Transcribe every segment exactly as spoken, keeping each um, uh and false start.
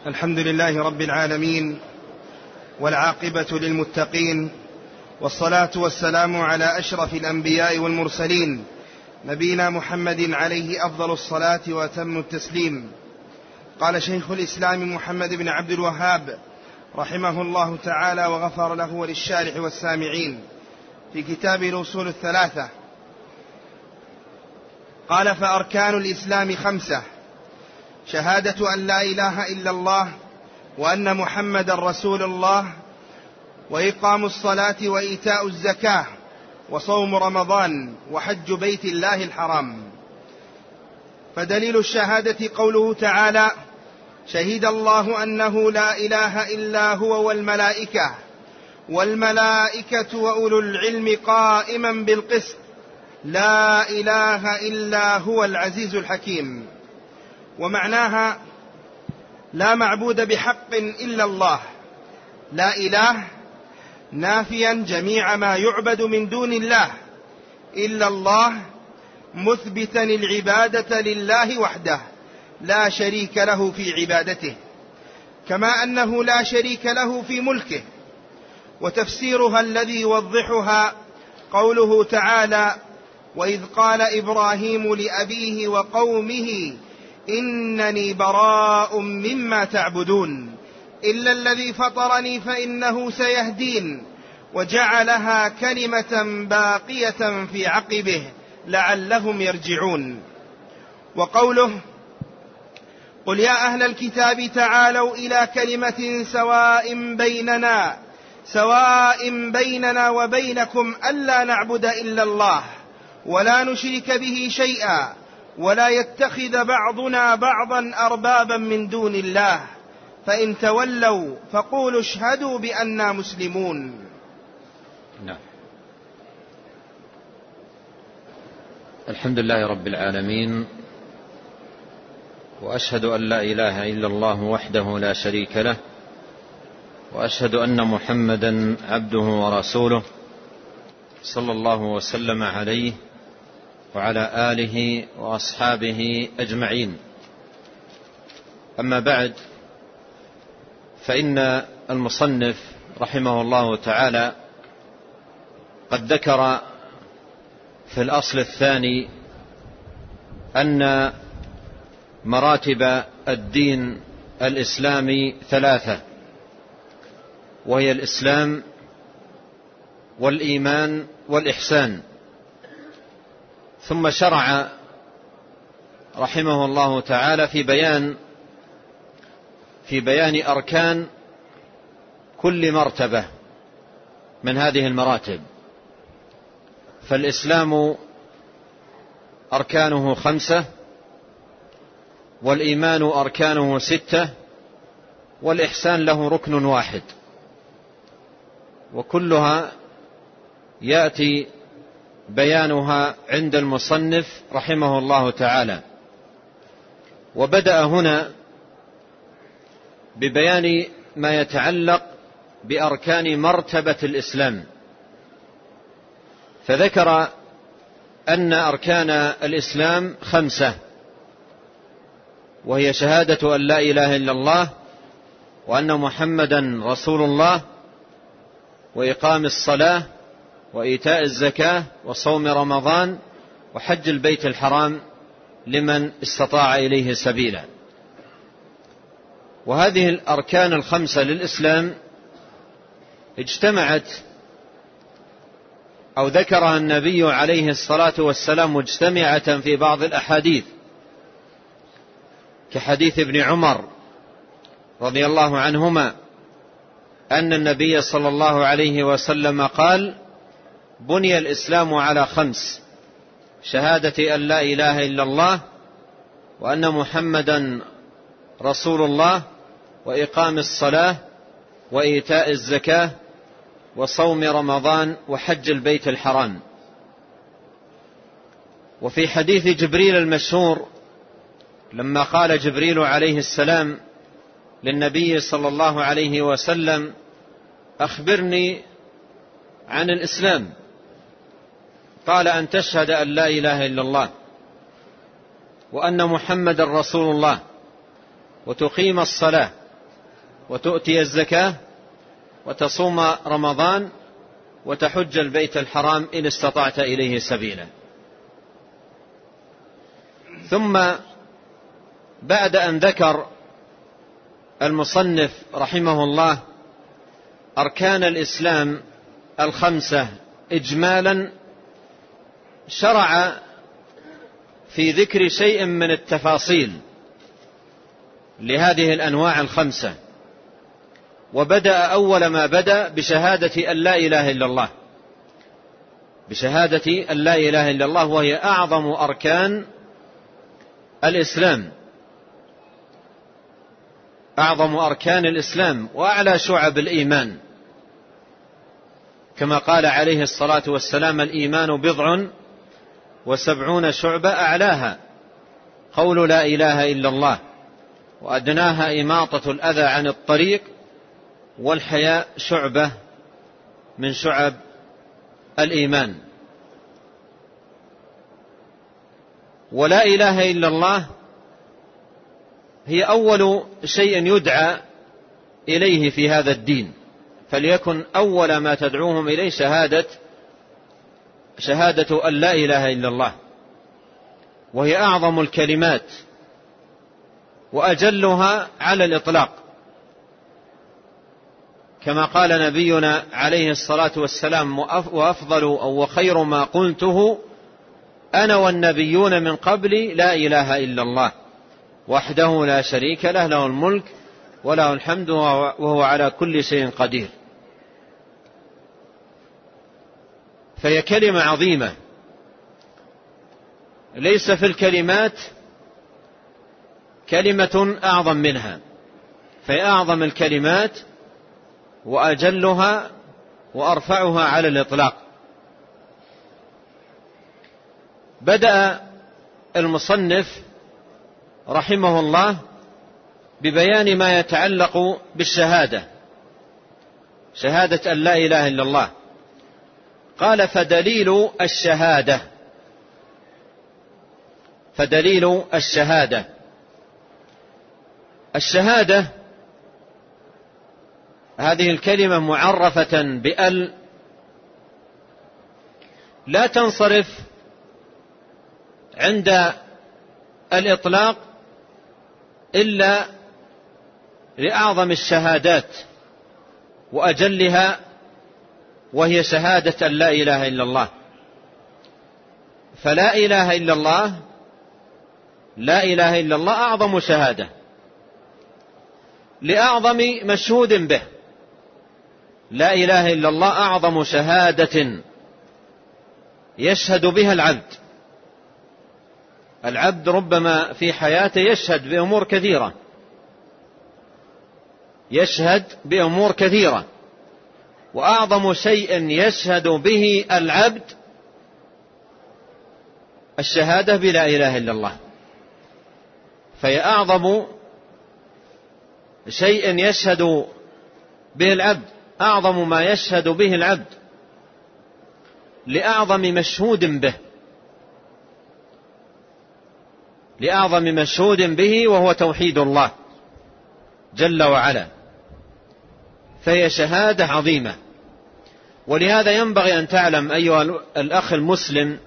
الحمد لله رب العالمين، والعاقبة للمتقين، والصلاة والسلام على أشرف الأنبياء والمرسلين، نبينا محمد عليه أفضل الصلاة وأتم التسليم. قال شيخ الإسلام محمد بن عبد الوهاب رحمه الله تعالى وغفر له وللشارح والسامعين في كتاب الأصول الثلاثة، قال: فأركان الإسلام خمسة: شهادة أن لا إله إلا الله وأن محمد رسول الله، وإقام الصلاة وإيتاء الزكاة، وصوم رمضان، وحج بيت الله الحرام. فدليل الشهادة قوله تعالى: شهد الله أنه لا إله إلا هو والملائكة والملائكة وأولو العلم قائما بالقسط، لا إله إلا هو العزيز الحكيم. ومعناها: لا معبود بحق إلا الله. لا إله نافيا جميع ما يعبد من دون الله، إلا الله مثبتا العبادة لله وحده لا شريك له في عبادته، كما أنه لا شريك له في ملكه. وتفسيرها الذي يوضحها قوله تعالى: وإذ قال إبراهيم لأبيه وقومه إنني براء مما تعبدون إلا الذي فطرني فإنه سيهدين، وجعلها كلمة باقية في عقبه لعلهم يرجعون. وقوله: قل يا أهل الكتاب تعالوا إلى كلمة سواء بيننا سواء بيننا وبينكم ألا نعبد إلا الله ولا نشرك به شيئا ولا يتخذ بعضنا بعضا أربابا من دون الله، فإن تولوا فقولوا اشهدوا بأننا مسلمون. نعم. الحمد لله رب العالمين، وأشهد أن لا إله إلا الله وحده لا شريك له، وأشهد أن محمدا عبده ورسوله، صلى الله وسلم عليه وعلى آله وأصحابه أجمعين. أما بعد، فإن المصنف رحمه الله تعالى قد ذكر في الأصل الثاني أن مراتب الدين الإسلامي ثلاثة، وهي الإسلام والإيمان والإحسان. ثم شرع رحمه الله تعالى في بيان في بيان أركان كل مرتبة من هذه المراتب. فالإسلام أركانه خمسة، والإيمان أركانه ستة، والإحسان له ركن واحد، وكلها يأتي بيانها عند المصنف رحمه الله تعالى. وبدأ هنا ببيان ما يتعلق بأركان مرتبة الإسلام، فذكر أن أركان الإسلام خمسة، وهي شهادة أن لا إله إلا الله وأن محمدا رسول الله، وإقام الصلاة، وإيتاء الزكاة، وصوم رمضان، وحج البيت الحرام لمن استطاع إليه سبيلا. وهذه الأركان الخمسة للإسلام اجتمعت أو ذكرها النبي عليه الصلاة والسلام مجتمعة في بعض الأحاديث، كحديث ابن عمر رضي الله عنهما أن النبي صلى الله عليه وسلم قال: بني الإسلام على خمس: شهادة أن لا إله إلا الله وأن محمدا رسول الله، وإقام الصلاة، وإيتاء الزكاة، وصوم رمضان، وحج البيت الحرام. وفي حديث جبريل المشهور لما قال جبريل عليه السلام للنبي صلى الله عليه وسلم: أخبرني عن الإسلام، قال: أن تشهد أن لا إله إلا الله وأن محمد رسول الله، وتقيم الصلاة وتؤتي الزكاة وتصوم رمضان وتحج البيت الحرام إن استطعت إليه سبيلا. ثم بعد أن ذكر المصنف رحمه الله أركان الإسلام الخمسة إجمالا، شرع في ذكر شيء من التفاصيل لهذه الأنواع الخمسة، وبدأ أول ما بدأ بشهادة أن لا إله إلا الله، بشهادة أن لا إله إلا الله، وهي أعظم أركان الإسلام، أعظم أركان الإسلام وأعلى شعب الإيمان، كما قال عليه الصلاة والسلام: الإيمان بضع وسبعون شعبة، أعلاها قول لا إله إلا الله، وأدناها إماطة الأذى عن الطريق، والحياء شعبة من شعب الإيمان. ولا إله إلا الله هي أول شيء يدعى إليه في هذا الدين، فليكن أول ما تدعوهم إليه شهادة شهادة أن لا إله إلا الله، وهي أعظم الكلمات وأجلها على الإطلاق، كما قال نبينا عليه الصلاة والسلام: وأفضل أو وخير ما قلته أنا والنبيون من قبلي لا إله إلا الله وحده لا شريك له، له الملك وله الحمد وهو على كل شيء قدير. فهي كلمة عظيمة، ليس في الكلمات كلمة أعظم منها، فهي أعظم الكلمات وأجلها وأرفعها على الإطلاق. بدأ المصنف رحمه الله ببيان ما يتعلق بالشهادة، شهادة أن لا إله إلا الله. قال: فدليل الشهادة فدليل الشهادة الشهادة هذه الكلمة معرفة بأل، لا تنصرف عند الإطلاق إلا لأعظم الشهادات وأجلها، وهي شهادة أن لا إله إلا الله. فلا إله إلا الله لا إله إلا الله أعظم شهادة لأعظم مشهود به. لا إله إلا الله أعظم شهادة يشهد بها العبد. العبد ربما في حياته يشهد بأمور كثيرة يشهد بأمور كثيرة وأعظم شيء يشهد به العبد الشهادة بلا إله إلا الله، فهي أعظم شيء يشهد به العبد، أعظم ما يشهد به العبد لأعظم مشهود به لأعظم مشهود به وهو توحيد الله جل وعلا، فهي شهادة عظيمة. ولهذا ينبغي أن تعلم أيها الأخ المسلم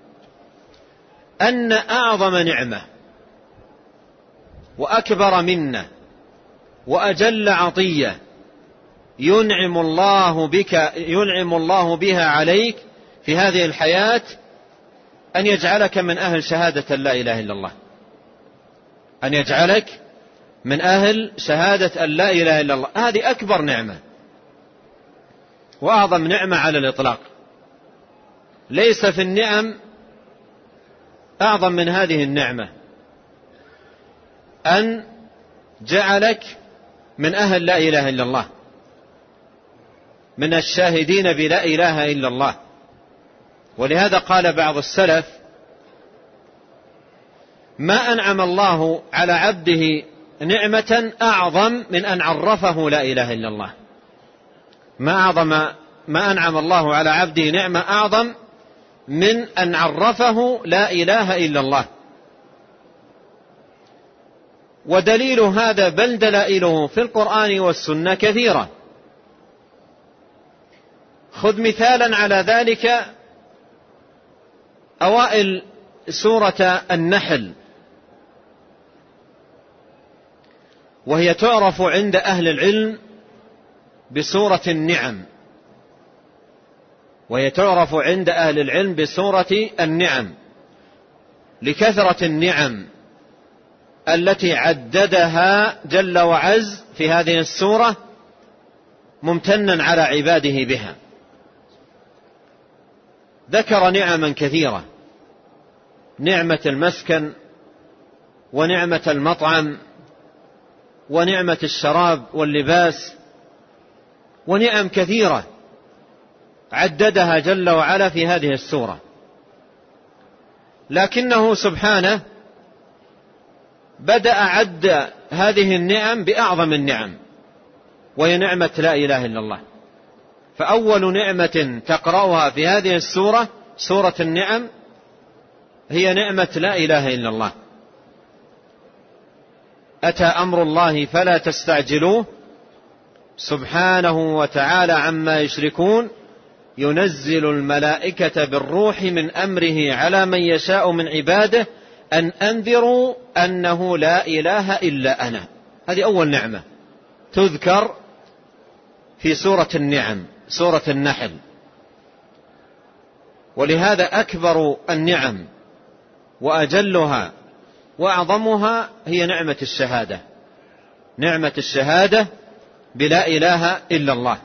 أن أعظم نعمة وأكبر منة وأجل عطية ينعم الله بك ينعم الله بها عليك في هذه الحياة أن يجعلك من أهل شهادة لا إله إلا الله، أن يجعلك من أهل شهادة أن لا إله إلا الله. هذه أكبر نعمة وأعظم نعمة على الإطلاق، ليس في النعم أعظم من هذه النعمة، أن جعلك من أهل لا إله إلا الله، من الشاهدين بلا إله إلا الله. ولهذا قال بعض السلف: ما أنعم الله على عبده نعمة أعظم من أن عرفه لا إله إلا الله. ما أعظم ما أنعم الله على عبده نعمة أعظم من أن عرفه لا إله إلا الله. ودليل هذا بل دلائله في القرآن والسنة كثيرة. خذ مثالا على ذلك أوائل سورة النحل، وهي تعرف عند أهل العلم بسورة النعم، وهي تعرف عند أهل العلم بسورة النعم لكثرة النعم التي عددها جل وعز في هذه السورة ممتنا على عباده بها. ذكر نعما كثيرة: نعمة المسكن، ونعمة المطعم، ونعمة الشراب واللباس، ونعم كثيرة عددها جل وعلا في هذه السورة. لكنه سبحانه بدأ عد هذه النعم بأعظم النعم، وهي نعمة لا إله إلا الله. فأول نعمة تقرأها في هذه السورة، سورة النعم، هي نعمة لا إله إلا الله. أتى أمر الله فلا تستعجلوه سبحانه وتعالى عما يشركون، ينزل الملائكة بالروح من أمره على من يشاء من عباده أن أنذروا أنه لا إله إلا أنا. هذه أول نعمة تذكر في سورة النعم، سورة النحل. ولهذا أكبر النعم وأجلها وأعظمها هي نعمة الشهادة، نعمة الشهادة بلا إله إلا الله.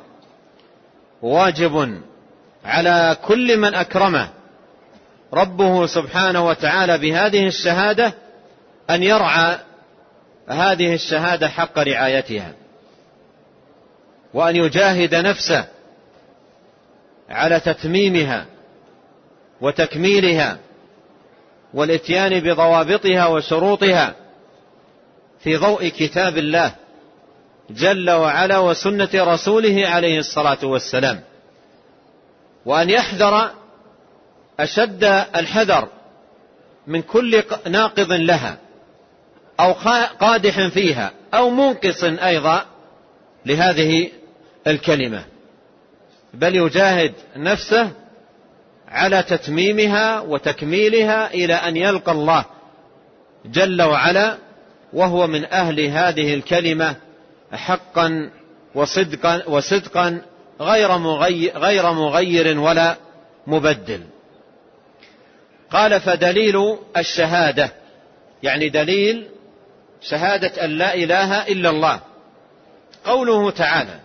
واجب على كل من أكرمه ربه سبحانه وتعالى بهذه الشهادة أن يرعى هذه الشهادة حق رعايتها، وأن يجاهد نفسه على تتميمها وتكميلها والاتيان بضوابطها وشروطها في ضوء كتاب الله جل وعلا وسنة رسوله عليه الصلاة والسلام، وأن يحذر أشد الحذر من كل ناقض لها أو قادح فيها أو منقص أيضا لهذه الكلمة، بل يجاهد نفسه على تتميمها وتكميلها إلى أن يلقى الله جل وعلا وهو من أهل هذه الكلمة حقا وصدقا, وصدقا غير مغير, غير مغير ولا مبدل. قال: فدليل الشهادة، يعني دليل شهادة أن لا إله إلا الله، قوله تعالى: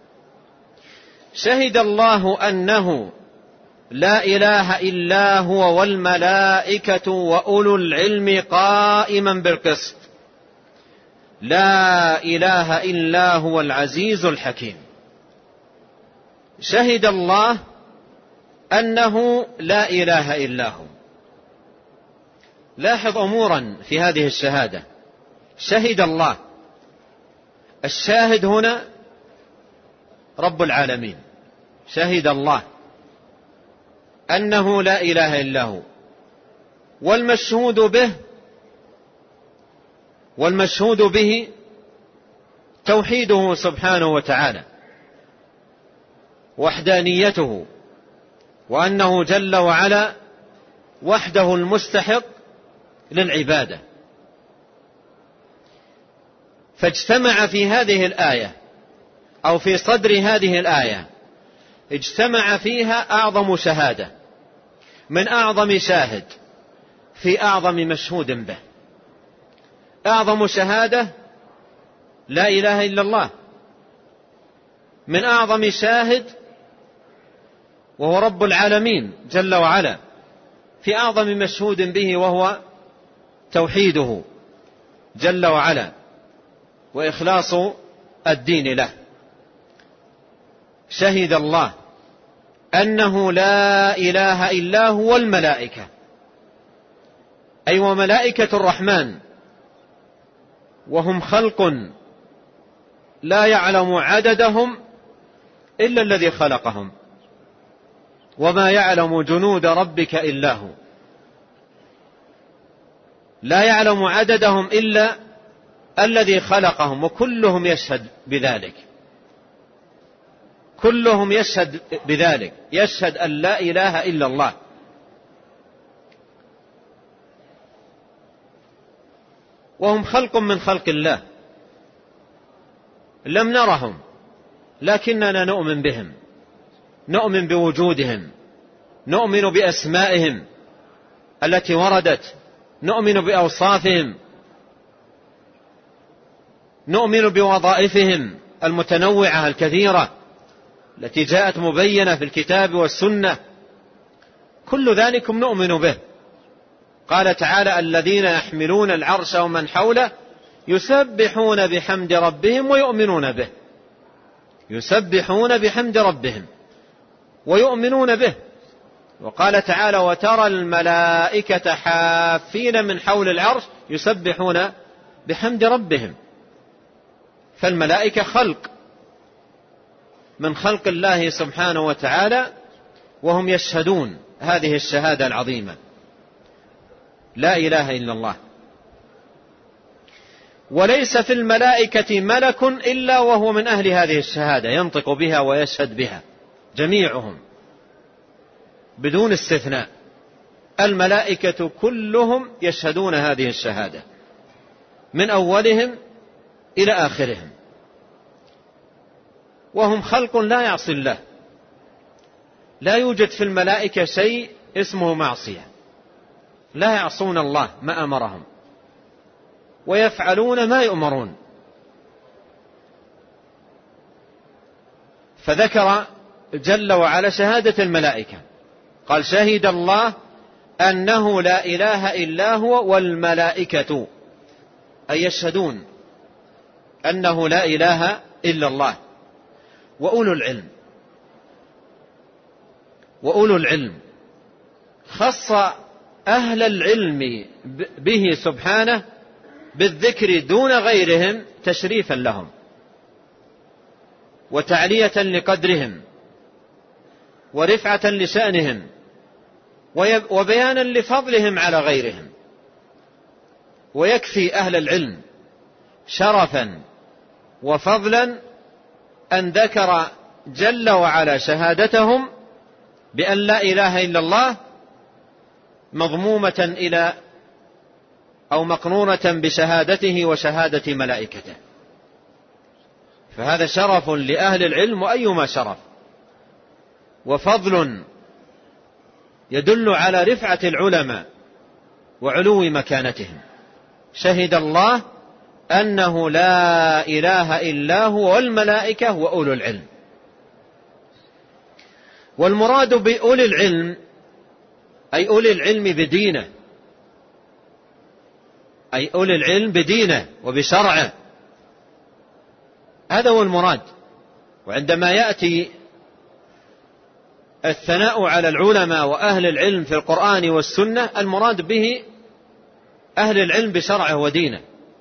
شهد الله أنه لا إله إلا هو والملائكة وأولو العلم قائما بالقسط، لا إله إلا هو العزيز الحكيم. شهد الله أنه لا إله إلا هو. لاحظ أمورا في هذه الشهادة. شهد الله، الشاهد هنا رب العالمين، شهد الله أنه لا إله إلا هو، والمشهود به والمشهود به توحيده سبحانه وتعالى، وحدانيته، وأنه جل وعلا وحده المستحق للعبادة. فاجتمع في هذه الآية أو في صدر هذه الآية اجتمع فيها أعظم شهادة من أعظم شاهد في أعظم مشهود به. أعظم شهادة لا إله إلا الله، من أعظم شاهد وهو رب العالمين جل وعلا، في أعظم مشهود به وهو توحيده جل وعلا وإخلاص الدين له. شهد الله أنه لا إله إلا هو الملائكة، أي وملائكة الرحمن، وهم خلق لا يعلم عددهم إلا الذي خلقهم، وما يعلم جنود ربك إلا هو. لا يعلم عددهم إلا الذي خلقهم، وكلهم يشهد بذلك، كلهم يشهد بذلك، يشهد أن لا إله إلا الله. وهم خلق من خلق الله، لم نرهم لكننا نؤمن بهم، نؤمن بوجودهم، نؤمن بأسمائهم التي وردت، نؤمن بأوصافهم، نؤمن بوظائفهم المتنوعة الكثيرة التي جاءت مبينة في الكتاب والسنة، كل ذلك نؤمن به. قال تعالى: الذين يحملون العرش ومن حوله يسبحون بحمد ربهم ويؤمنون به، يسبحون بحمد ربهم ويؤمنون به. وقال تعالى: وترى الملائكة حافين من حول العرش يسبحون بحمد ربهم. فالملائكة خلق من خلق الله سبحانه وتعالى، وهم يشهدون هذه الشهادة العظيمة، لا إله إلا الله. وليس في الملائكة ملك إلا وهو من أهل هذه الشهادة، ينطق بها ويشهد بها، جميعهم بدون استثناء. الملائكة كلهم يشهدون هذه الشهادة من أولهم إلى آخرهم، وهم خلق لا يعصي الله. لا يوجد في الملائكة شيء اسمه معصية، لا يعصون الله ما أمرهم ويفعلون ما يؤمرون. فذكر جل وعلا شهادة الملائكة، قال: شهد الله أنه لا إله إلا هو والملائكة، أي يشهدون أنه لا إله إلا الله، وأولو العلم. وأولو العلم خص أهل العلم به سبحانه بالذكر دون غيرهم تشريفا لهم وتعلية لقدرهم ورفعة لشأنهم وبيانا لفضلهم على غيرهم. ويكفي أهل العلم شرفا وفضلا أن ذكر جل وعلا شهادتهم بأن لا إله إلا الله مضمومة إلى أو مقرونة بشهادته وشهادة ملائكته. فهذا شرف لأهل العلم، وأيما شرف وفضل يدل على رفعة العلماء وعلو مكانتهم. شهد الله أنه لا إله إلا هو والملائكة وأولو العلم. والمراد بأولي العلم أي أولي العلم بدينه، أي أولي العلم بدينه وبشرعه، هذا هو المراد. وعندما يأتي الثناء على العلماء وأهل العلم في القرآن والسنة، المراد به أهل العلم بشرعه ودينه،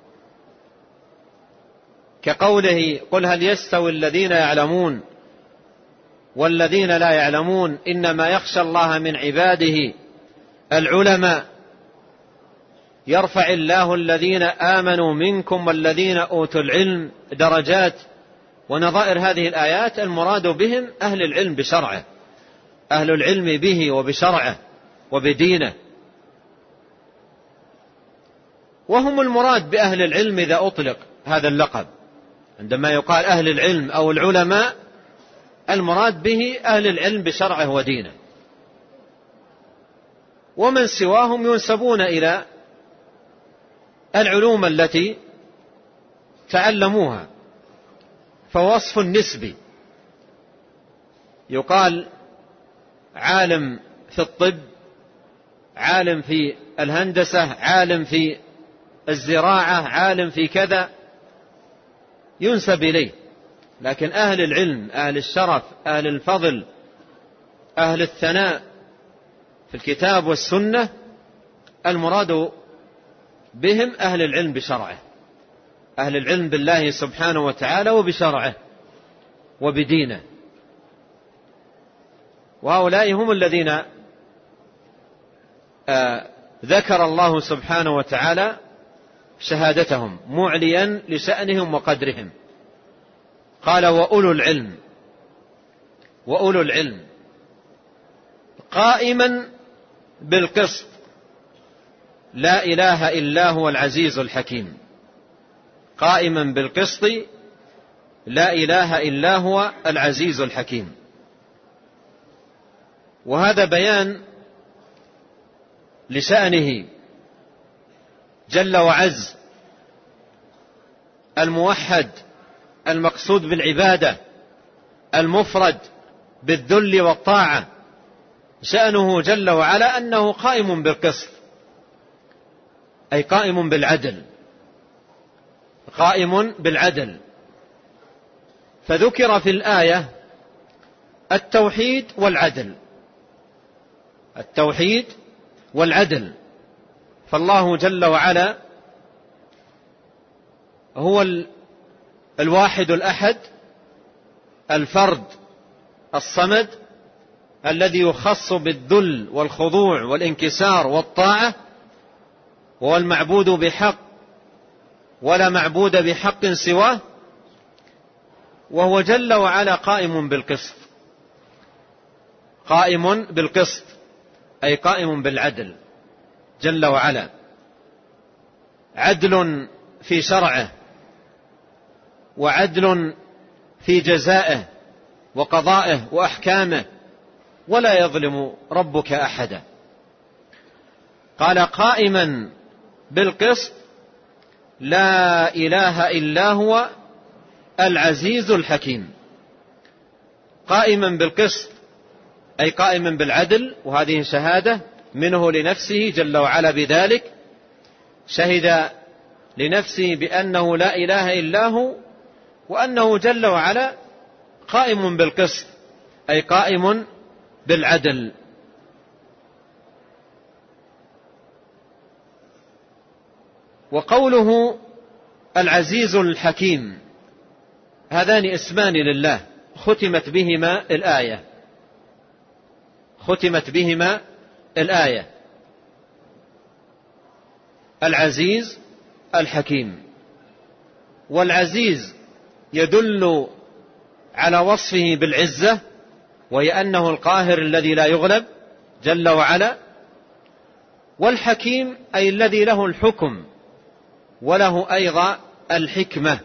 كقوله: قل هل يستوي الذين يعلمون والذين لا يعلمون إنما يخشى الله من عباده العلماء يرفع الله الذين آمنوا منكم والذين أوتوا العلم درجات. ونظائر هذه الآيات المراد بهم أهل العلم بشرعه، أهل العلم به وبشرعه وبدينه. وهم المراد بأهل العلم إذا أطلق هذا اللقب، عندما يقال أهل العلم أو العلماء المراد به أهل العلم بشرعه ودينه. ومن سواهم ينسبون إلى العلوم التي تعلموها، فوصف نسبي، يقال عالم في الطب، عالم في الهندسة، عالم في الزراعة، عالم في كذا، ينسب إليه. لكن أهل العلم، أهل الشرف، أهل الفضل، أهل الثناء في الكتاب والسنة، المراد بهم أهل العلم بشرعه، أهل العلم بالله سبحانه وتعالى وبشرعه وبدينه. وهؤلاء هم الذين آه ذكر الله سبحانه وتعالى شهادتهم معليا لشأنهم وقدرهم. قال وأولو العلم، وأولو العلم قائما بالقسط لا إله إلا هو العزيز الحكيم. قائما بالقسط لا إله إلا هو العزيز الحكيم. وهذا بيان لشأنه جل وعز الموحد المقصود بالعبادة المفرد بالذل والطاعة. شأنه جل وعلا أنه قائم بالقسط، أي قائم بالعدل، قائم بالعدل. فذكر في الآية التوحيد والعدل، التوحيد والعدل. فالله جل وعلا هو الواحد الأحد الفرد الصمد الذي يخص بالذل والخضوع والانكسار والطاعة، وهو المعبود بحق ولا معبود بحق سواه. وهو جل وعلا قائم بالقسط، قائم بالقسط أي قائم بالعدل جل وعلا. عدل في شرعه، وعدل في جزائه وقضائه وأحكامه، ولا يظلم ربك أحدا. قال قائما بالقسط لا إله إلا هو العزيز الحكيم. قائما بالقسط أي قائما بالعدل، وهذه شهادة منه لنفسه جل وعلا بذلك. شهد لنفسه بأنه لا إله إلا هو، وأنه جل وعلا قائم بالقسط أي قائم بالعدل. وقوله العزيز الحكيم هذان اسمان لله ختمت بهما الآية، ختمت بهما الآية العزيز الحكيم. والعزيز يدل على وصفه بالعزة، وهي أنه القاهر الذي لا يغلب جل وعلا. والحكيم أي الذي له الحكم وله أيضا الحكمة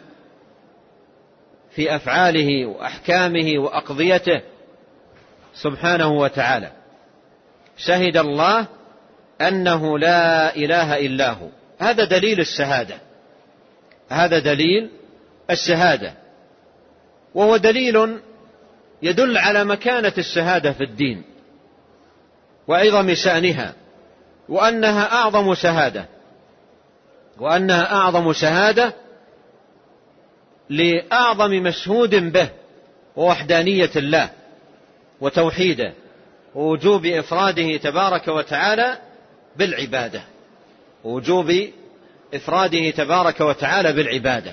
في أفعاله وأحكامه وأقضيته سبحانه وتعالى. شهد الله أنه لا إله إلا هو. هذا دليل الشهادة، هذا دليل الشهادة، وهو دليل يدل على مكانة الشهادة في الدين وعظم شأنها، وأنها أعظم شهادة، وأنها أعظم شهادة لأعظم مشهود به، ووحدانية الله وتوحيده ووجوب إفراده تبارك وتعالى بالعبادة، ووجوب إفراده تبارك وتعالى بالعبادة.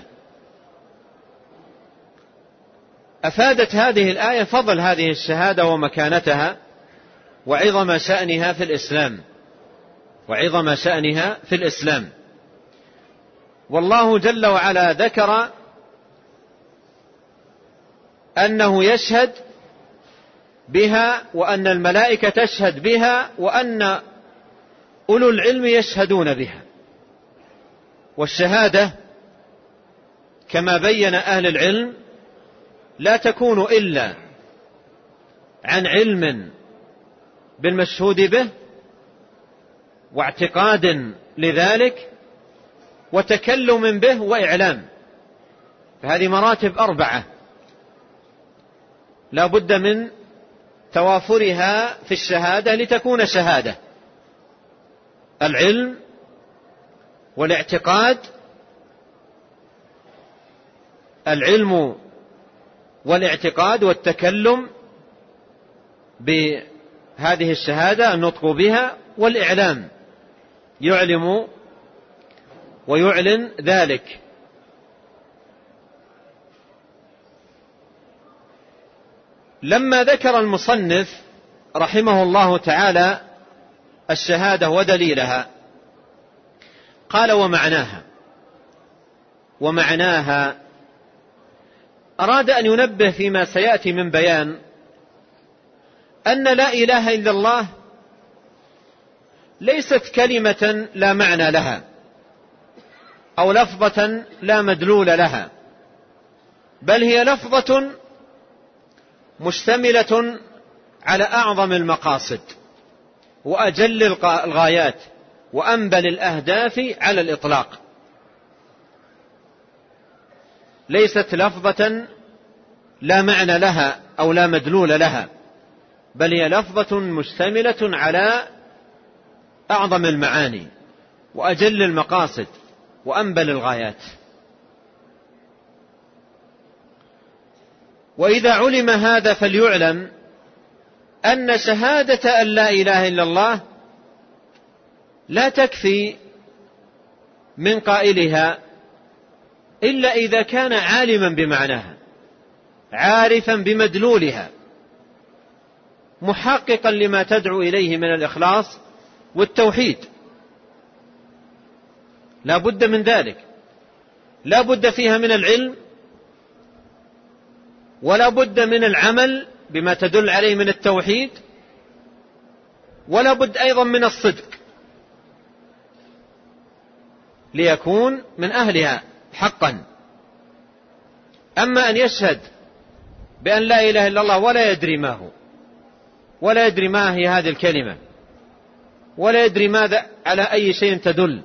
أفادت هذه الآية فضل هذه الشهادة ومكانتها وعظم شأنها في الإسلام، وعظم شأنها في الإسلام. والله جل وعلا ذكر أنه يشهد بها، وأن الملائكة تشهد بها، وأن أولو العلم يشهدون بها. والشهادة كما بين أهل العلم لا تكون إلا عن علم بالمشهود به، واعتقاد لذلك، وتكلم به، وإعلام. فهذه مراتب أربعة لا بد من توافرها في الشهادة لتكون شهادة: العلم والاعتقاد، العلم والاعتقاد والتكلم بهذه الشهادة، النطق بها، والإعلام، يعلم ويعلن ذلك. لما ذكر المصنف رحمه الله تعالى الشهادة ودليلها قال: ومعناها، ومعناها أراد أن ينبه فيما سيأتي من بيان أن لا إله إلا الله ليست كلمة لا معنى لها أو لفظة لا مدلول لها، بل هي لفظة مشتملة على أعظم المقاصد وأجل الغايات وأنبل الأهداف على الإطلاق. ليست لفظة لا معنى لها أو لا مدلول لها، بل هي لفظة مشتملة على أعظم المعاني وأجل المقاصد وأنبل الغايات. وإذا علم هذا فليعلم أن شهادة أن لا إله إلا الله لا تكفي من قائلها إلا إذا كان عالما بمعناها، عارفا بمدلولها، محققا لما تدعو إليه من الإخلاص والتوحيد. لا بد من ذلك، لا بد فيها من العلم، ولا بد من العمل بما تدل عليه من التوحيد، ولا بد أيضا من الصدق ليكون من أهلها حقا. أما أن يشهد بأن لا إله إلا الله ولا يدري ما هو، ولا يدري ما هي هذه الكلمة، ولا يدري ماذا على أي شيء تدل،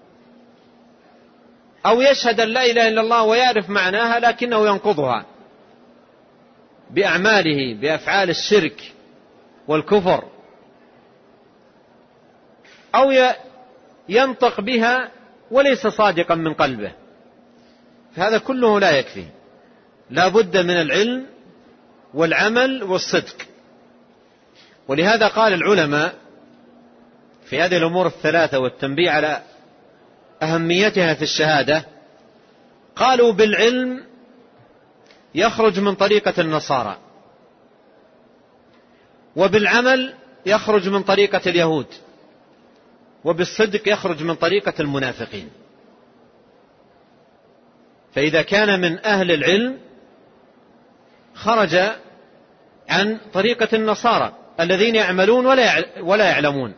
أو يشهد أن لا إله إلا الله ويعرف معناها لكنه ينقضها بأعماله بأفعال الشرك والكفر، أو ينطق بها وليس صادقا من قلبه، فهذا كله لا يكفي. لا بد من العلم والعمل والصدق. ولهذا قال العلماء في هذه الأمور الثلاثة والتنبيه على أهميتها في الشهادة، قالوا بالعلم يخرج من طريقة النصارى، وبالعمل يخرج من طريقة اليهود، وبالصدق يخرج من طريقة المنافقين. فإذا كان من أهل العلم خرج عن طريقة النصارى الذين يعملون ولا يعلمون،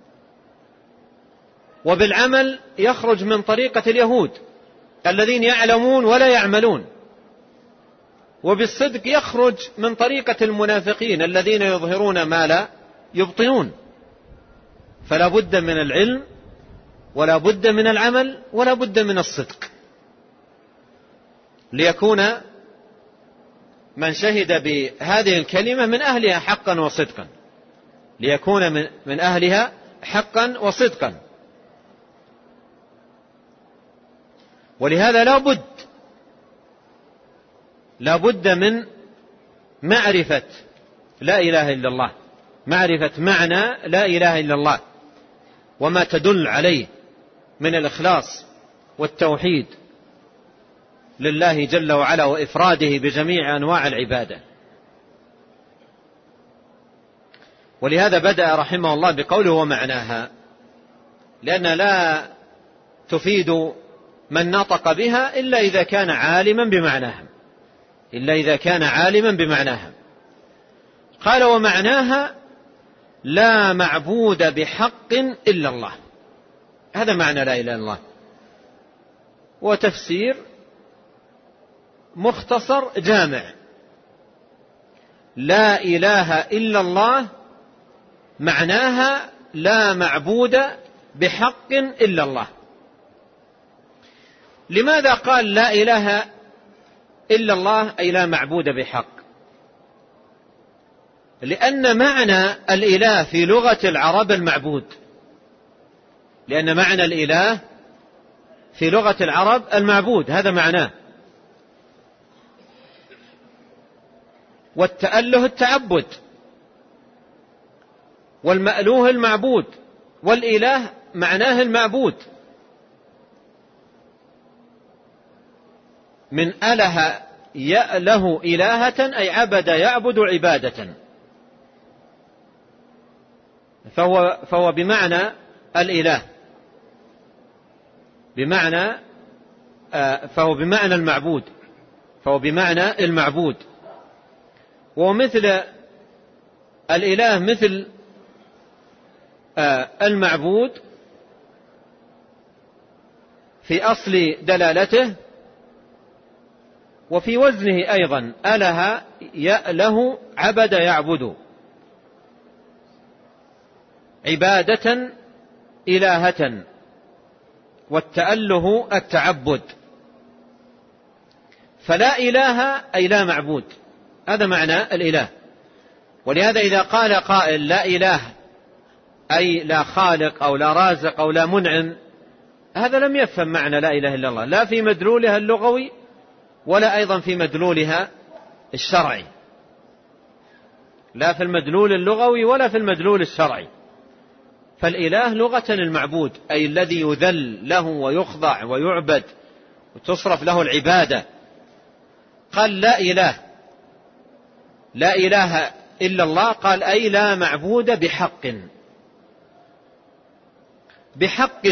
وبالعمل يخرج من طريقة اليهود الذين يعلمون ولا يعملون، وبالصدق يخرج من طريقة المنافقين الذين يظهرون ما لا يبطنون. فلا بد من العلم، ولا بد من العمل، ولا بد من الصدق ليكون من شهد بهذه الكلمة من أهلها حقا وصدقا، ليكون من أهلها حقا وصدقا. ولهذا لا بد لا بد من معرفة لا إله إلا الله، معرفة معنى لا إله إلا الله وما تدل عليه من الإخلاص والتوحيد لله جل وعلا وإفراده بجميع أنواع العبادة. ولهذا بدأ رحمه الله بقوله ومعناها، لأن لا تفيد من نطق بها إلا إذا كان عالما بمعناها، إلا إذا كان عالما بمعناها. قال ومعناها لا معبود بحق إلا الله. هذا معنى لا إله إلا الله، وتفسير مختصر جامع. لا إله إلا الله معناها لا معبود بحق إلا الله. لماذا قال لا إله إلا الله أي لا معبود بحق؟ لأن معنى الإله في لغة العرب المعبود، لأن معنى الإله في لغة العرب المعبود، هذا معناه. والتأله التعبد، والمألوه المعبود، والإله معناه المعبود. من أله يأله إلهة أي عبد يعبد عبادة، فهو, فهو بمعنى الإله، بمعنى فهو بمعنى المعبود فهو بمعنى المعبود ومثل الإله مثل المعبود في أصل دلالته وفي وزنه أيضا. أله يأله عبد يعبد، عبادة إلهة، والتأله التعبد. فلا إله أي لا معبود، هذا معنى الإله. ولهذا إذا قال قائل لا إله أي لا خالق أو لا رازق أو لا منعم، هذا لم يفهم معنى لا إله إلا الله، لا في مدلولها اللغوي ولا أيضا في مدلولها الشرعي، لا في المدلول اللغوي ولا في المدلول الشرعي. فالإله لغة المعبود أي الذي يذل له ويخضع ويعبد وتصرف له العبادة. قال لا إله لا إله إلا الله، قال أي لا معبود بحق. بحق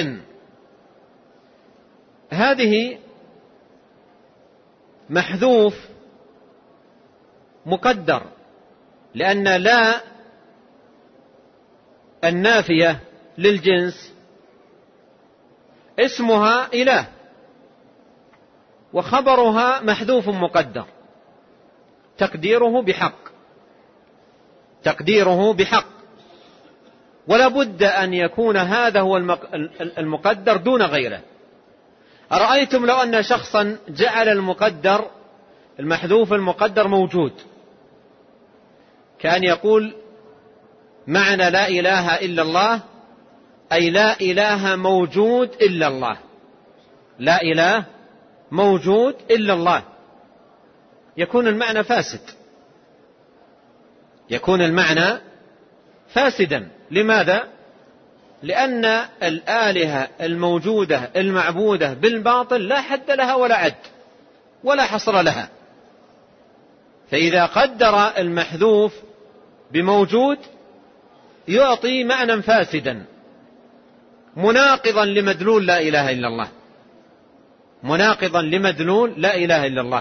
هذه محذوف مقدر، لأن لا النافية للجنس اسمها إله وخبرها محذوف مقدر تقديره بحق تقديره بحق ولا بد أن يكون هذا هو المقدر دون غيره. أرأيتم لو أن شخصا جعل المقدر المحذوف المقدر موجود، كان يقول معنى لا إله إلا الله أي لا إله موجود إلا الله، لا إله موجود إلا الله، يكون المعنى فاسد، يكون المعنى فاسدا. لماذا؟ لأن الآلهة الموجودة المعبودة بالباطل لا حد لها ولا عد ولا حصر لها. فإذا قدر المحذوف بموجود يعطي معنى فاسدا مناقضا لمدلول لا إله إلا الله، مناقضا لمدلول لا إله إلا الله.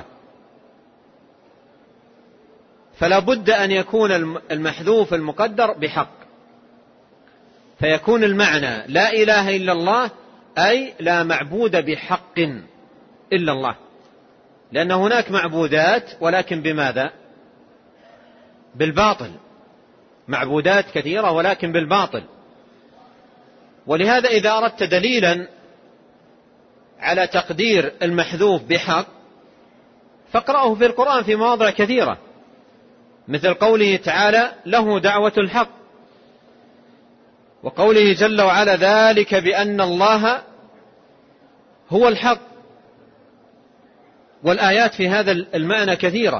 فلا بد أن يكون المحذوف المقدر بحق، فيكون المعنى لا إله إلا الله أي لا معبود بحق إلا الله، لأن هناك معبودات ولكن بماذا؟ بالباطل، معبودات كثيرة ولكن بالباطل. ولهذا إذا أردت دليلا على تقدير المحذوف بحق فاقرأه في القرآن في مواضع كثيرة، مثل قوله تعالى له دعوة الحق، وقوله جل وعلا ذلك بأن الله هو الحق. والآيات في هذا المعنى كثيرة.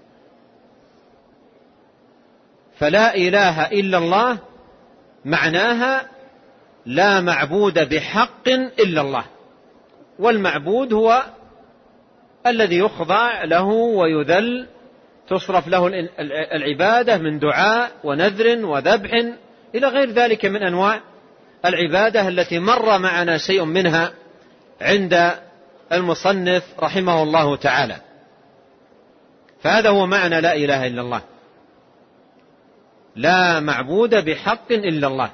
فلا إله إلا الله معناها لا معبود بحق إلا الله، والمعبود هو الذي يخضع له ويذل، تصرف له العبادة من دعاء ونذر وذبح إلى غير ذلك من أنواع العبادة التي مر معنا شيء منها عند المصنف رحمه الله تعالى. فهذا هو معنى لا إله إلا الله، لا معبود بحق إلا الله.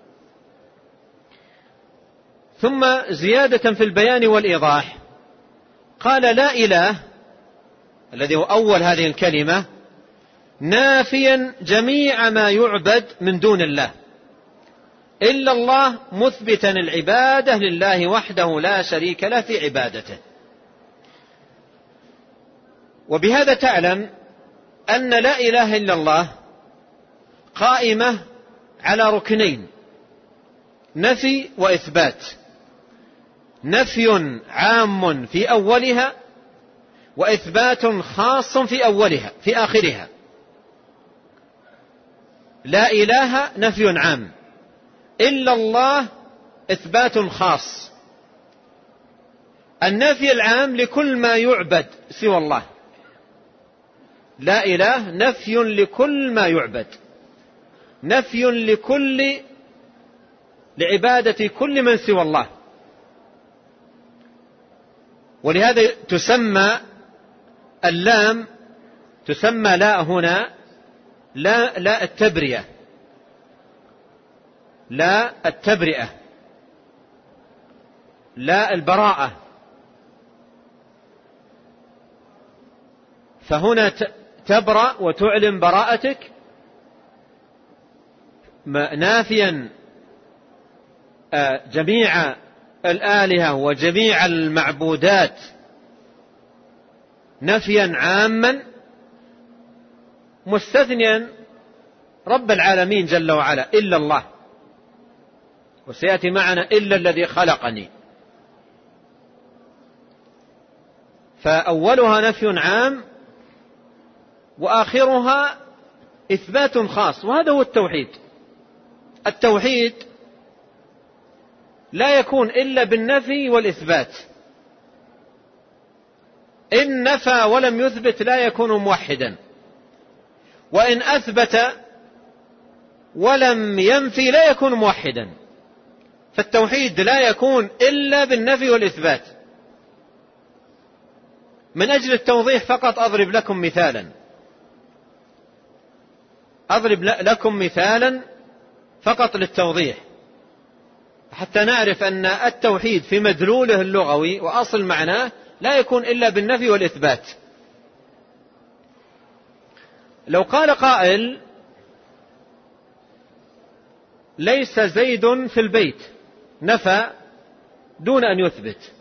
ثم زيادة في البيان والإيضاح قال لا إله الذي هو أول هذه الكلمة نافيا جميع ما يعبد من دون الله إلا الله، مثبتا العبادة لله وحده لا شريك له في عبادته. وبهذا تعلم أن لا إله إلا الله قائمة على ركنين، نفي وإثبات. نفي عام في أولها وإثبات خاص في أولها في آخرها. لا إله نفي عام، إلا الله إثبات خاص. النفي العام لكل ما يعبد سوى الله، لا إله نفي لكل ما يعبد، نفي لكل لعبادة كل من سوى الله. ولهذا تسمى اللام تسمى لا هنا لا لا التبرئة، لا التبرئة، لا البراءة. فهنا تبرأ وتعلن براءتك نافيا جميع الآلهة وجميع المعبودات نفيا عاما، مستثنيا رب العالمين جل وعلا إلا الله، وسيأتي معنا إلا الذي خلقني. فأولها نفي عام وآخرها إثبات خاص، وهذا هو التوحيد. التوحيد لا يكون إلا بالنفي والإثبات. إن نفى ولم يثبت لا يكون موحدا، وإن أثبت ولم ينفي لا يكون موحدا. فالتوحيد لا يكون إلا بالنفي والإثبات. من أجل التوضيح فقط أضرب لكم مثالا أضرب لكم مثالا فقط للتوضيح، حتى نعرف أن التوحيد في مدلوله اللغوي وأصل معناه لا يكون إلا بالنفي والإثبات. لو قال قائل ليس زيد في البيت، نفى دون أن يثبت.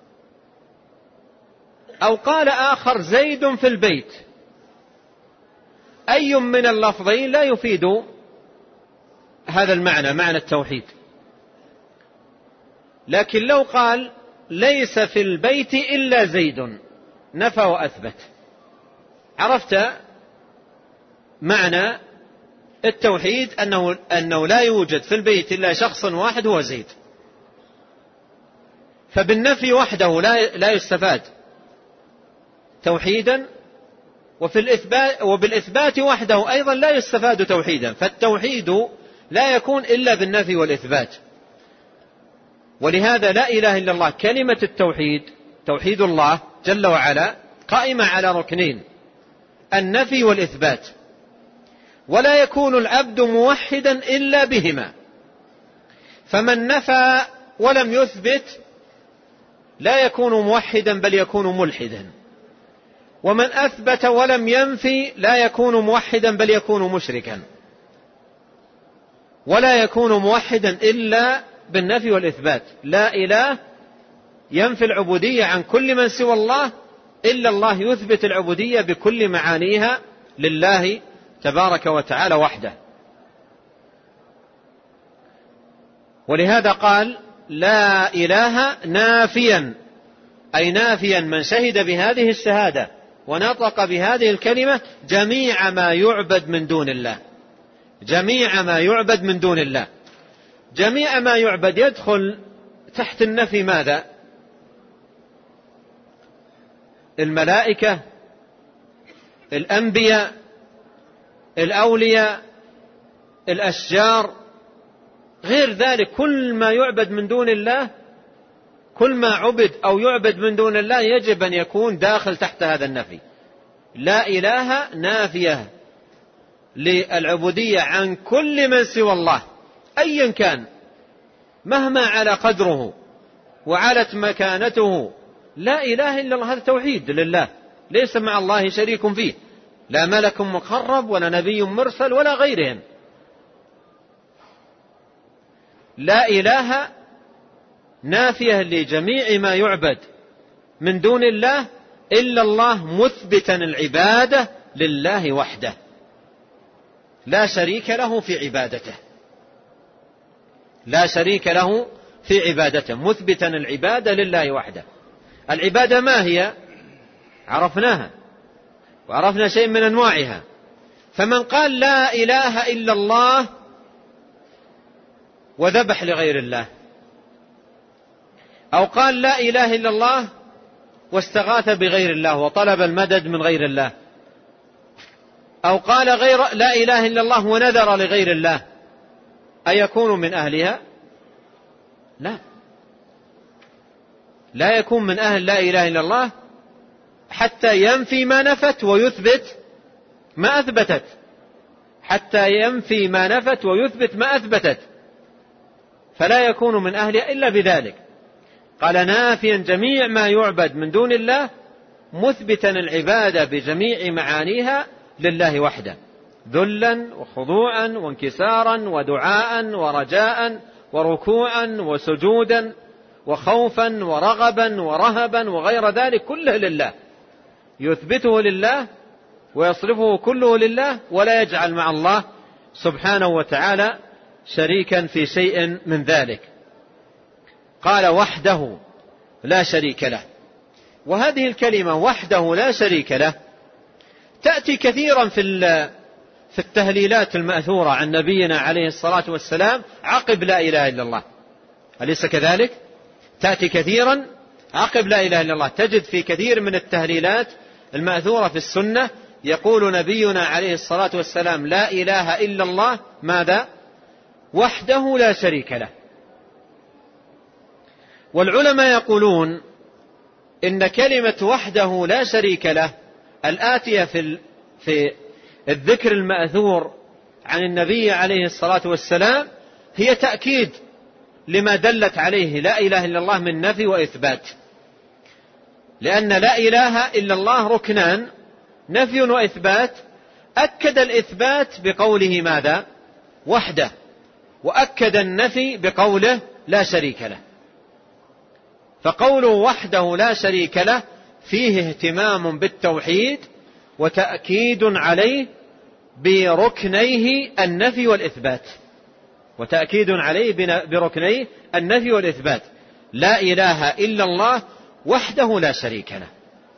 أو قال آخر زيد في البيت، أي من اللفظين لا يفيد هذا المعنى، معنى التوحيد. لكن لو قال ليس في البيت إلا زيد، نفى وأثبت، عرفت معنى التوحيد، أنه, أنه لا يوجد في البيت إلا شخص واحد هو زيد. فبالنفي وحده لا, لا يستفاد توحيدا، وفي الإثبات وبالإثبات وحده أيضا لا يستفاد توحيدا. فالتوحيد لا يكون إلا بالنفي والإثبات. ولهذا لا إله إلا الله، كلمة التوحيد توحيد الله جل وعلا قائمة على ركنين، النفي والإثبات. ولا يكون العبد موحدا إلا بهما. فمن نفى ولم يثبت لا يكون موحدا بل يكون ملحدا، ومن أثبت ولم ينفي لا يكون موحدا بل يكون مشركا. ولا يكون موحدا إلا بالنفي والإثبات. لا إله ينفي العبودية عن كل من سوى الله، إلا الله يثبت العبودية بكل معانيها لله تبارك وتعالى وحده. ولهذا قال لا إله نافيا، أي نافيا من شهد بهذه الشهادة ونطق بهذه الكلمة جميع ما يعبد من دون الله. جميع ما يعبد من دون الله، جميع ما يعبد يدخل تحت النفي ماذا؟ الملائكة، الأنبياء، الأولياء، الأشجار، غير ذلك كل ما يعبد من دون الله، كل ما عبد أو يعبد من دون الله يجب أن يكون داخل تحت هذا النفي. لا إله نافية للعبودية عن كل من سوى الله أيا كان، مهما على قدره وعلت مكانته. لا إله إلا الله، هذا توحيد لله، ليس مع الله شريك فيه، لا ملك مقرب ولا نبي مرسل ولا غيرهم. لا إله نافية لجميع ما يعبد من دون الله إلا الله، مثبتا العبادة لله وحده، لا شريك له في عبادته، لا شريك له في عبادته، مثبتا العبادة لله وحده. العبادة ما هي؟ عرفناها وعرفنا شيء من أنواعها. فمن قال لا إله إلا الله وذبح لغير الله، أو قال لا إله إلا الله واستغاث بغير الله وطلب المدد من غير الله، أو قال غير لا إله إلا الله ونذر لغير الله، أيكون من أهلها؟ لا. لا يكون من أهل لا إله إلا الله حتى ينفي ما نفت ويثبت ما أثبتت، حتى ينفي ما نفت ويثبت ما أثبتت، فلا يكون من أهلها إلا بذلك. قال نافيا جميع ما يعبد من دون الله، مثبتا العبادة بجميع معانيها لله وحده، ذلا وخضوعا وانكسارا ودعاء ورجاء وركوعا وسجودا وخوفا ورغبا ورهبا وغير ذلك كله لله، يثبته لله ويصرفه كله لله، ولا يجعل مع الله سبحانه وتعالى شريكا في شيء من ذلك. قال وحده لا شريك له. وهذه الكلمة وحده لا شريك له تأتي كثيرا في في التهليلات المأثورة عن نبينا عليه الصلاة والسلام عقب لا إله إلا الله، أليس كذلك؟ تأتي كثيرا عقب لا إله إلا الله. تجد في كثير من التهليلات المأثورة في السنة يقول نبينا عليه الصلاة والسلام لا إله إلا الله ماذا؟ وحده لا شريك له. والعلماء يقولون إن كلمة وحده لا شريك له الآتية في في الذكر المأثور عن النبي عليه الصلاة والسلام هي تأكيد لما دلت عليه لا إله إلا الله من نفي وإثبات، لأن لا إله إلا الله ركنان، نفي وإثبات. أكد الإثبات بقوله ماذا؟ وحده، وأكد النفي بقوله لا شريك له. فقوله وحده لا شريك له فيه اهتمام بالتوحيد وتأكيد عليه بركنيه النفي والإثبات، وتأكيد عليه بركنيه النفي والإثبات. لا إله إلا الله وحده لا شريك له.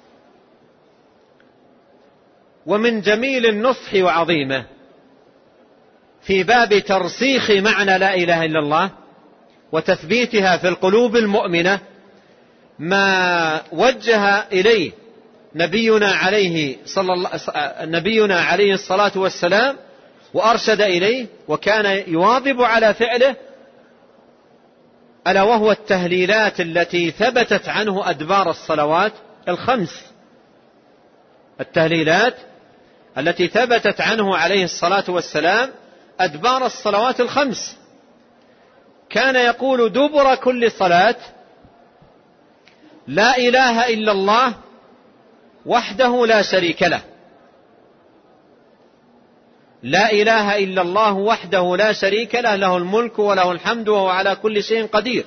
ومن جميل النصح وعظيمه في باب ترسيخ معنى لا إله إلا الله وتثبيتها في القلوب المؤمنة ما وجه إليه نبينا عليه صلى الله نبينا عليه الصلاة والسلام وأرشد إليه وكان يواظب على فعله، ألا وهو التهليلات التي ثبتت عنه أدبار الصلوات الخمس. التهليلات التي ثبتت عنه عليه الصلاة والسلام أدبار الصلوات الخمس، كان يقول دبر كل صلاة لا إله إلا الله وحده لا شريك له. لا إله إلا الله وحده لا شريك له، له الملك وله الحمد وهو على كل شيء قدير.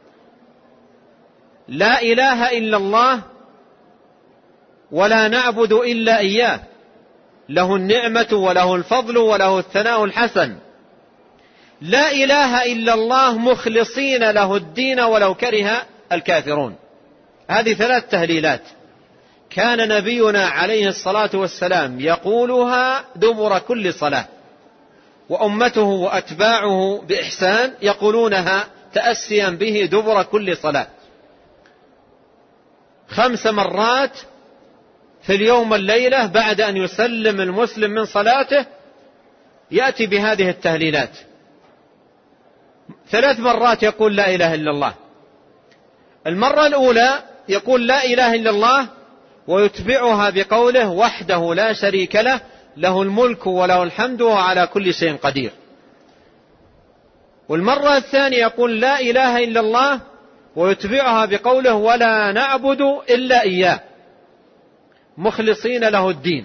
لا إله إلا الله ولا نعبد إلا إياه، له النعمة وله الفضل وله الثناء الحسن. لا إله إلا الله مخلصين له الدين ولو كره الكافرون. هذه ثلاث تهليلات كان نبينا عليه الصلاة والسلام يقولها دبر كل صلاة، وأمته وأتباعه بإحسان يقولونها تأسيا به دبر كل صلاة خمس مرات في اليوم والليلة. بعد أن يسلم المسلم من صلاته يأتي بهذه التهليلات. ثلاث مرات يقول لا إله إلا الله. المرة الأولى يقول لا إله إلا الله ويتبعها بقوله وحده لا شريك له، له الملك وله الحمد وهو على كل شيء قدير. والمرة الثانية يقول لا إله إلا الله ويتبعها بقوله ولا نعبد إلا إياه مخلصين له الدين.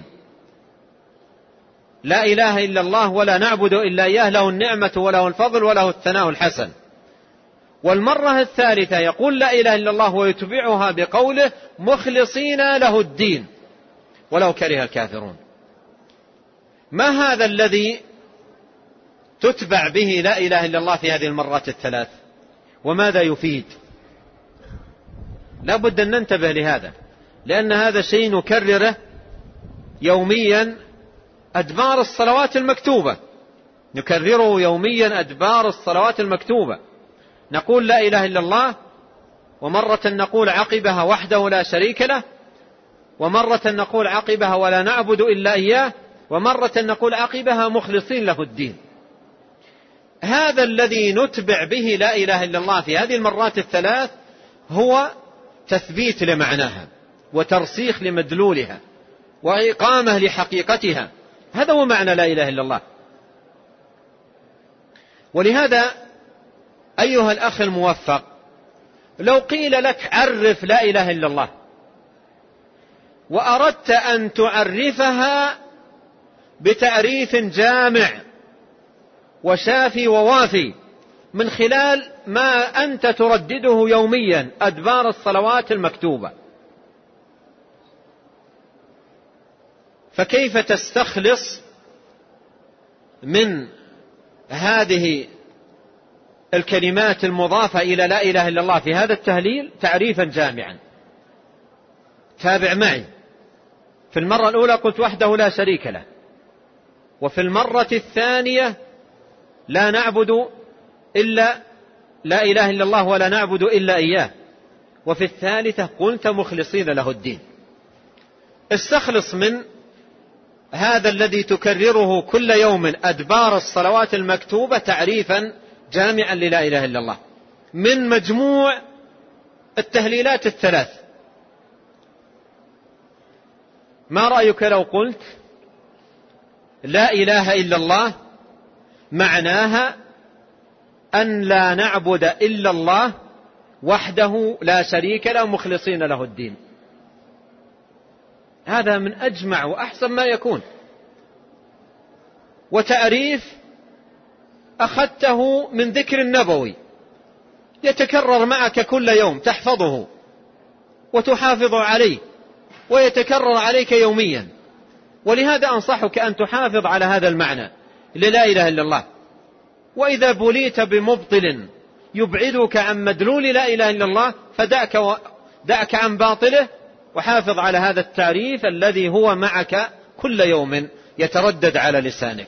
لا إله إلا الله ولا نعبد إلا إياه، له النعمة وله الفضل وله الثناء الحسن. والمرة الثالثة يقول لا إله إلا الله ويتبعها بقوله مخلصين له الدين ولو كره الكافرون. ما هذا الذي تتبع به لا إله إلا الله في هذه المرات الثلاث؟ وماذا يفيد؟ لا بد أن ننتبه لهذا، لأن هذا شيء نكرره يوميا أدبار الصلوات المكتوبة، نكرره يوميا أدبار الصلوات المكتوبة. نقول لا إله إلا الله، ومرة نقول عقبها وحده لا شريك له، ومرة نقول عقبها ولا نعبد إلا إياه، ومرة نقول عقبها مخلصين له الدين. هذا الذي نتبع به لا إله إلا الله في هذه المرات الثلاث هو تثبيت لمعناها وترسيخ لمدلولها وإقامة لحقيقتها. هذا هو معنى لا إله إلا الله. ولهذا أيها الأخ الموفق، لو قيل لك عرف لا إله إلا الله وأردت أن تعرفها بتعريف جامع وشافي ووافي من خلال ما أنت تردده يوميا أدبار الصلوات المكتوبة، فكيف تستخلص من هذه الكلمات المضافة إلى لا إله إلا الله في هذا التهليل تعريفا جامعا؟ تابع معي. في المرة الأولى قلت وحده لا شريك له، وفي المرة الثانية لا نعبد إلا لا إله إلا الله ولا نعبد إلا إياه، وفي الثالثة قلت مخلصين له الدين. استخلص من هذا الذي تكرره كل يوم أدبار الصلوات المكتوبة تعريفا جامعا للا إله إلا الله من مجموع التهليلات الثلاث. ما رأيك لو قلت لا إله إلا الله معناها أن لا نعبد إلا الله وحده لا شريك له مخلصين له الدين؟ هذا من أجمع وأحسن ما يكون، وتعريف أخذته من ذكر النبوي يتكرر معك كل يوم، تحفظه وتحافظ عليه ويتكرر عليك يوميا. ولهذا أنصحك أن تحافظ على هذا المعنى للا إله إلا الله. وإذا بليت بمبطل يبعدك عن مدلول لا إله إلا الله فدعك و... دعك عن باطله، وحافظ على هذا التعريف الذي هو معك كل يوم يتردد على لسانك.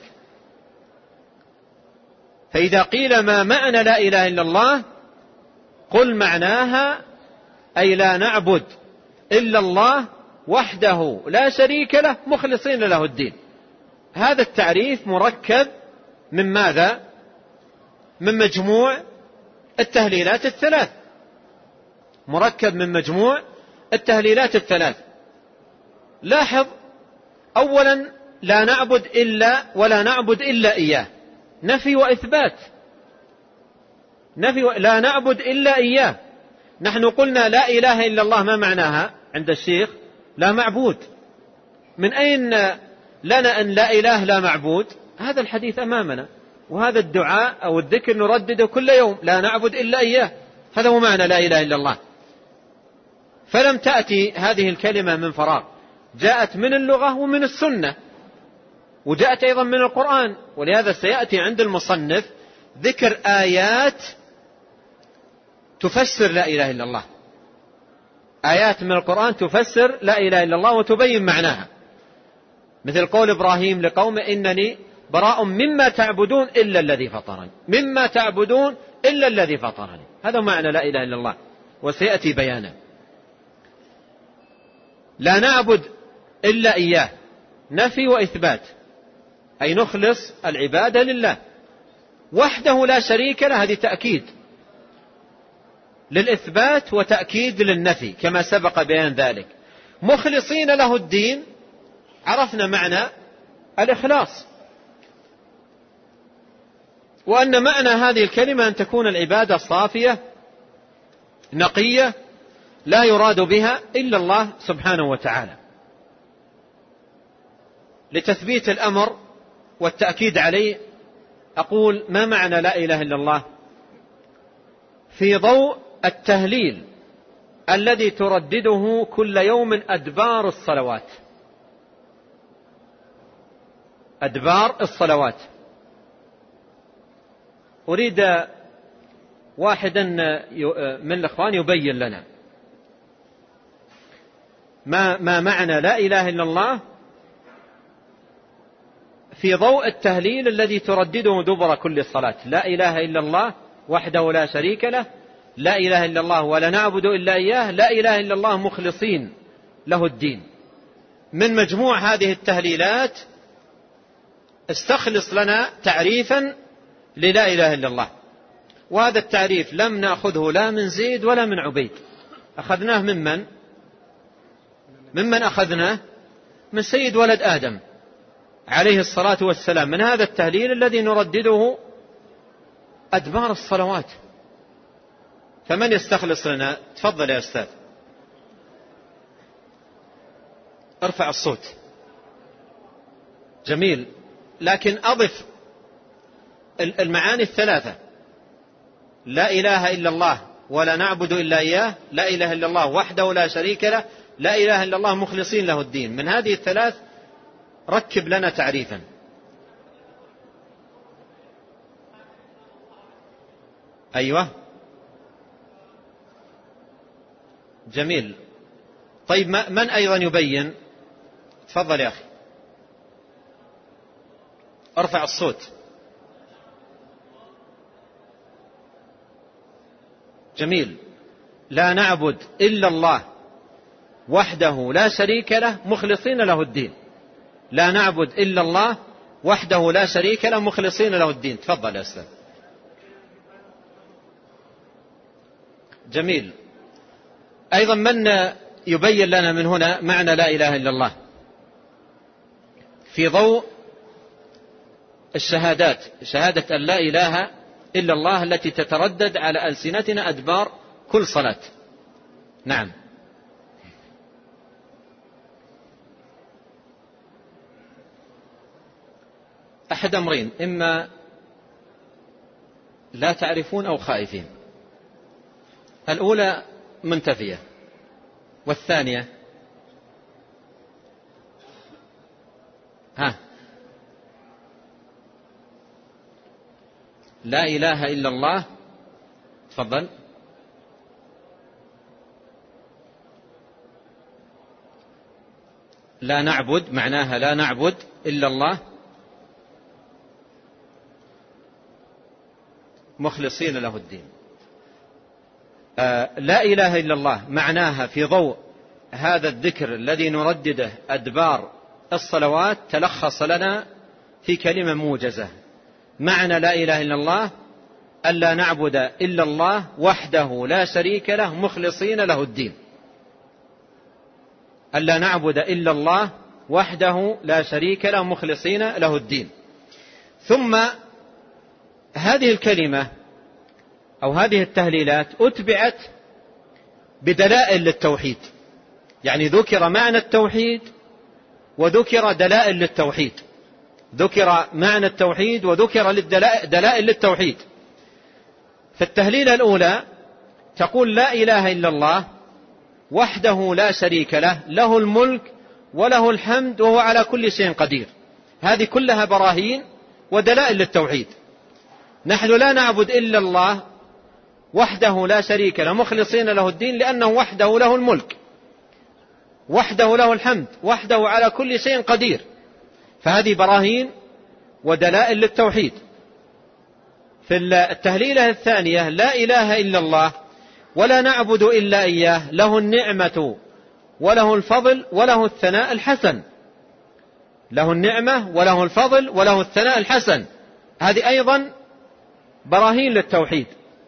فإذا قيل ما معنى لا إله إلا الله قل معناها أي لا نعبد إلا الله وحده لا شريك له مخلصين له الدين. هذا التعريف مركب من ماذا؟ من مجموع التهليلات الثلاث، مركب من مجموع التهليلات الثلاث. لاحظ أولا لا نعبد إلا ولا نعبد إلا إياه، نفي وإثبات. نفي و... لا نعبد إلا إياه. نحن قلنا لا إله إلا الله، ما معناها عند الشيخ؟ لا معبود. من أين لنا أن لا إله لا معبود؟ هذا الحديث أمامنا، وهذا الدعاء أو الذكر نردده كل يوم، لا نعبد إلا إياه. هذا هو معنى لا إله إلا الله. فلم تأتي هذه الكلمة من فراغ، جاءت من اللغة ومن السنة، وجاءت أيضا من القرآن. ولهذا سيأتي عند المصنف ذكر آيات تفسر لا إله إلا الله، آيات من القرآن تفسر لا إله إلا الله وتبين معناها، مثل قول إبراهيم لقومه إنني براء مما تعبدون إلا الذي فطرني، مما تعبدون إلا الذي فطرني. هذا معنى لا إله إلا الله وسيأتي بيانه. لا نعبد إلا إياه، نفي وإثبات، أي نخلص العبادة لله وحده لا شريك له، هذه تأكيد للإثبات وتأكيد للنفي كما سبق بيان ذلك. مخلصين له الدين، عرفنا معنى الإخلاص، وأن معنى هذه الكلمة أن تكون العبادة صافية نقية لا يراد بها إلا الله سبحانه وتعالى. لتثبيت الأمر والتأكيد عليه أقول ما معنى لا إله إلا الله في ضوء التهليل الذي تردده كل يوم أدبار الصلوات. أدبار الصلوات. أريد واحدا من الأخوان يبين لنا ما, ما معنى لا إله إلا الله في ضوء التهليل الذي تردده دبر كل صلاة. لا إله إلا الله وحده لا شريك له، لا إله إلا الله ولا نعبد إلا إياه، لا إله إلا الله مخلصين له الدين. من مجموع هذه التهليلات استخلص لنا تعريفا للا إله إلا الله، وهذا التعريف لم نأخذه لا من زيد ولا من عبيد، أخذناه ممن ممن أخذناه من سيد ولد آدم عليه الصلاة والسلام، من هذا التهليل الذي نردده أدبار الصلوات. فمن يستخلص لنا؟ تفضل يا أستاذ، ارفع الصوت. جميل، لكن أضف المعاني الثلاثة: لا إله إلا الله ولا نعبد إلا إياه، لا إله إلا الله وحده لا شريك له، لا إله إلا الله مخلصين له الدين. من هذه الثلاث ركب لنا تعريفا. أيوة، جميل. طيب من أيضا يبين؟ تفضل يا أخي، ارفع الصوت. جميل. لا نعبد إلا الله وحده لا شريك له مخلصين له الدين. لا نعبد إلا الله وحده لا شريك له مخلصين له الدين. تفضل يا أستاذ. جميل. أيضا من يبين لنا من هنا معنى لا إله إلا الله في ضوء الشهادات، شهادة أن لا إله إلا الله التي تتردد على ألسنتنا أدبار كل صلاة؟ نعم. أحد أمرين: إما لا تعرفون أو خائفين. الأولى منتفية، والثانية ها لا إله إلا الله. تفضل. لا نعبد معناها لا نعبد إلا الله مخلصين له الدين. آه لا إله إلا الله معناها في ضوء هذا الذكر الذي نردده أدبار الصلوات تلخص لنا في كلمة موجزة: معنى لا إله إلا الله ألا نعبد إلا الله وحده لا شريك له مخلصين له الدين. ألا نعبد إلا الله وحده لا شريك له مخلصين له الدين. ثم هذه الكلمة أو هذه التهليلات أتبعت بدلائل للتوحيد، يعني ذكر معنى التوحيد وذكر دلائل للتوحيد، ذكر معنى التوحيد وذكر دلائل للتوحيد. فالتهليلة الأولى تقول لا إله إلا الله وحده لا شريك له، له الملك وله الحمد وهو على كل شيء قدير. هذه كلها براهين ودلائل للتوحيد. نحن لا نعبد إلا الله وحده لا شريك له مخلصين له الدين، لأنه وحده له الملك، وحده له الحمد، وحده على كل شيء قدير. فهذه براهين ودلائل للتوحيد. في التهليلة الثانية لا إله إلا الله ولا نعبد إلا إياه، له النعمة وله الفضل وله الثناء الحسن. له النعمة وله الفضل وله الثناء الحسن، هذه أيضا براهين للتوحيد.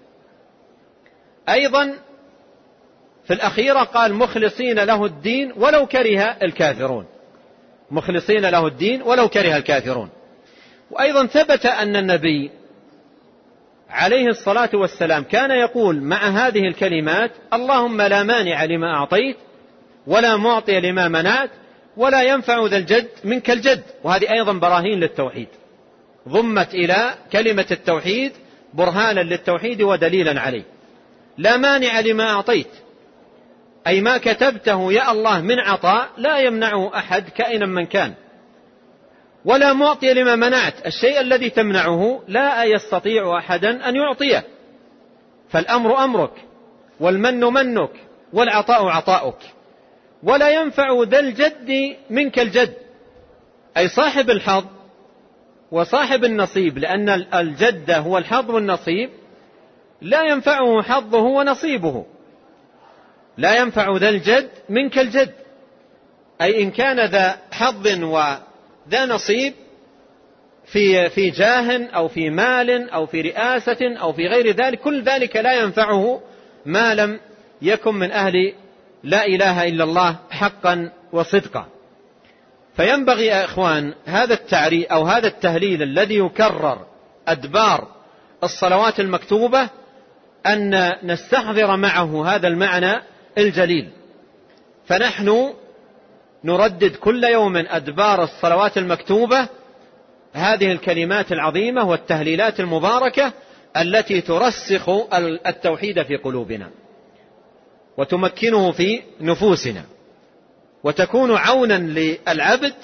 أيضا في الأخيرة قال مخلصين له الدين ولو كره الكافرون، مخلصين له الدين ولو كره الكافرون. وأيضا ثبت أن النبي عليه الصلاة والسلام كان يقول مع هذه الكلمات: اللهم لا مانع لما أعطيت ولا معطي لما منعت ولا ينفع ذا الجد منك الجد. وهذه أيضا براهين للتوحيد، ضمت إلى كلمة التوحيد برهانا للتوحيد ودليلا عليه. لا مانع لما أعطيت، أي ما كتبته يا الله من عطاء لا يمنعه أحد كائنا من كان. ولا معطي لما منعت، الشيء الذي تمنعه لا يستطيع أحدا أن يعطيه. فالأمر أمرك والمن منك والعطاء عطاؤك. ولا ينفع ذا الجد منك الجد، أي صاحب الحظ وصاحب النصيب، لأن الجد هو الحظ والنصيب، لا ينفعه حظه ونصيبه. لا ينفع ذا الجد منك الجد، أي إن كان ذا حظ وذا نصيب في في جاه أو في مال أو في رئاسة أو في غير ذلك، كل ذلك لا ينفعه ما لم يكن من أهل لا إله إلا الله حقا وصدقا. فينبغي يا إخوان هذا التعريف أو هذا التهليل الذي يكرر أدبار الصلوات المكتوبة أن نستحضر معه هذا المعنى الجليل. فنحن نردد كل يوم أدبار الصلوات المكتوبة هذه الكلمات العظيمة والتهليلات المباركة التي ترسخ التوحيد في قلوبنا وتمكنه في نفوسنا وتكون عونا للعبد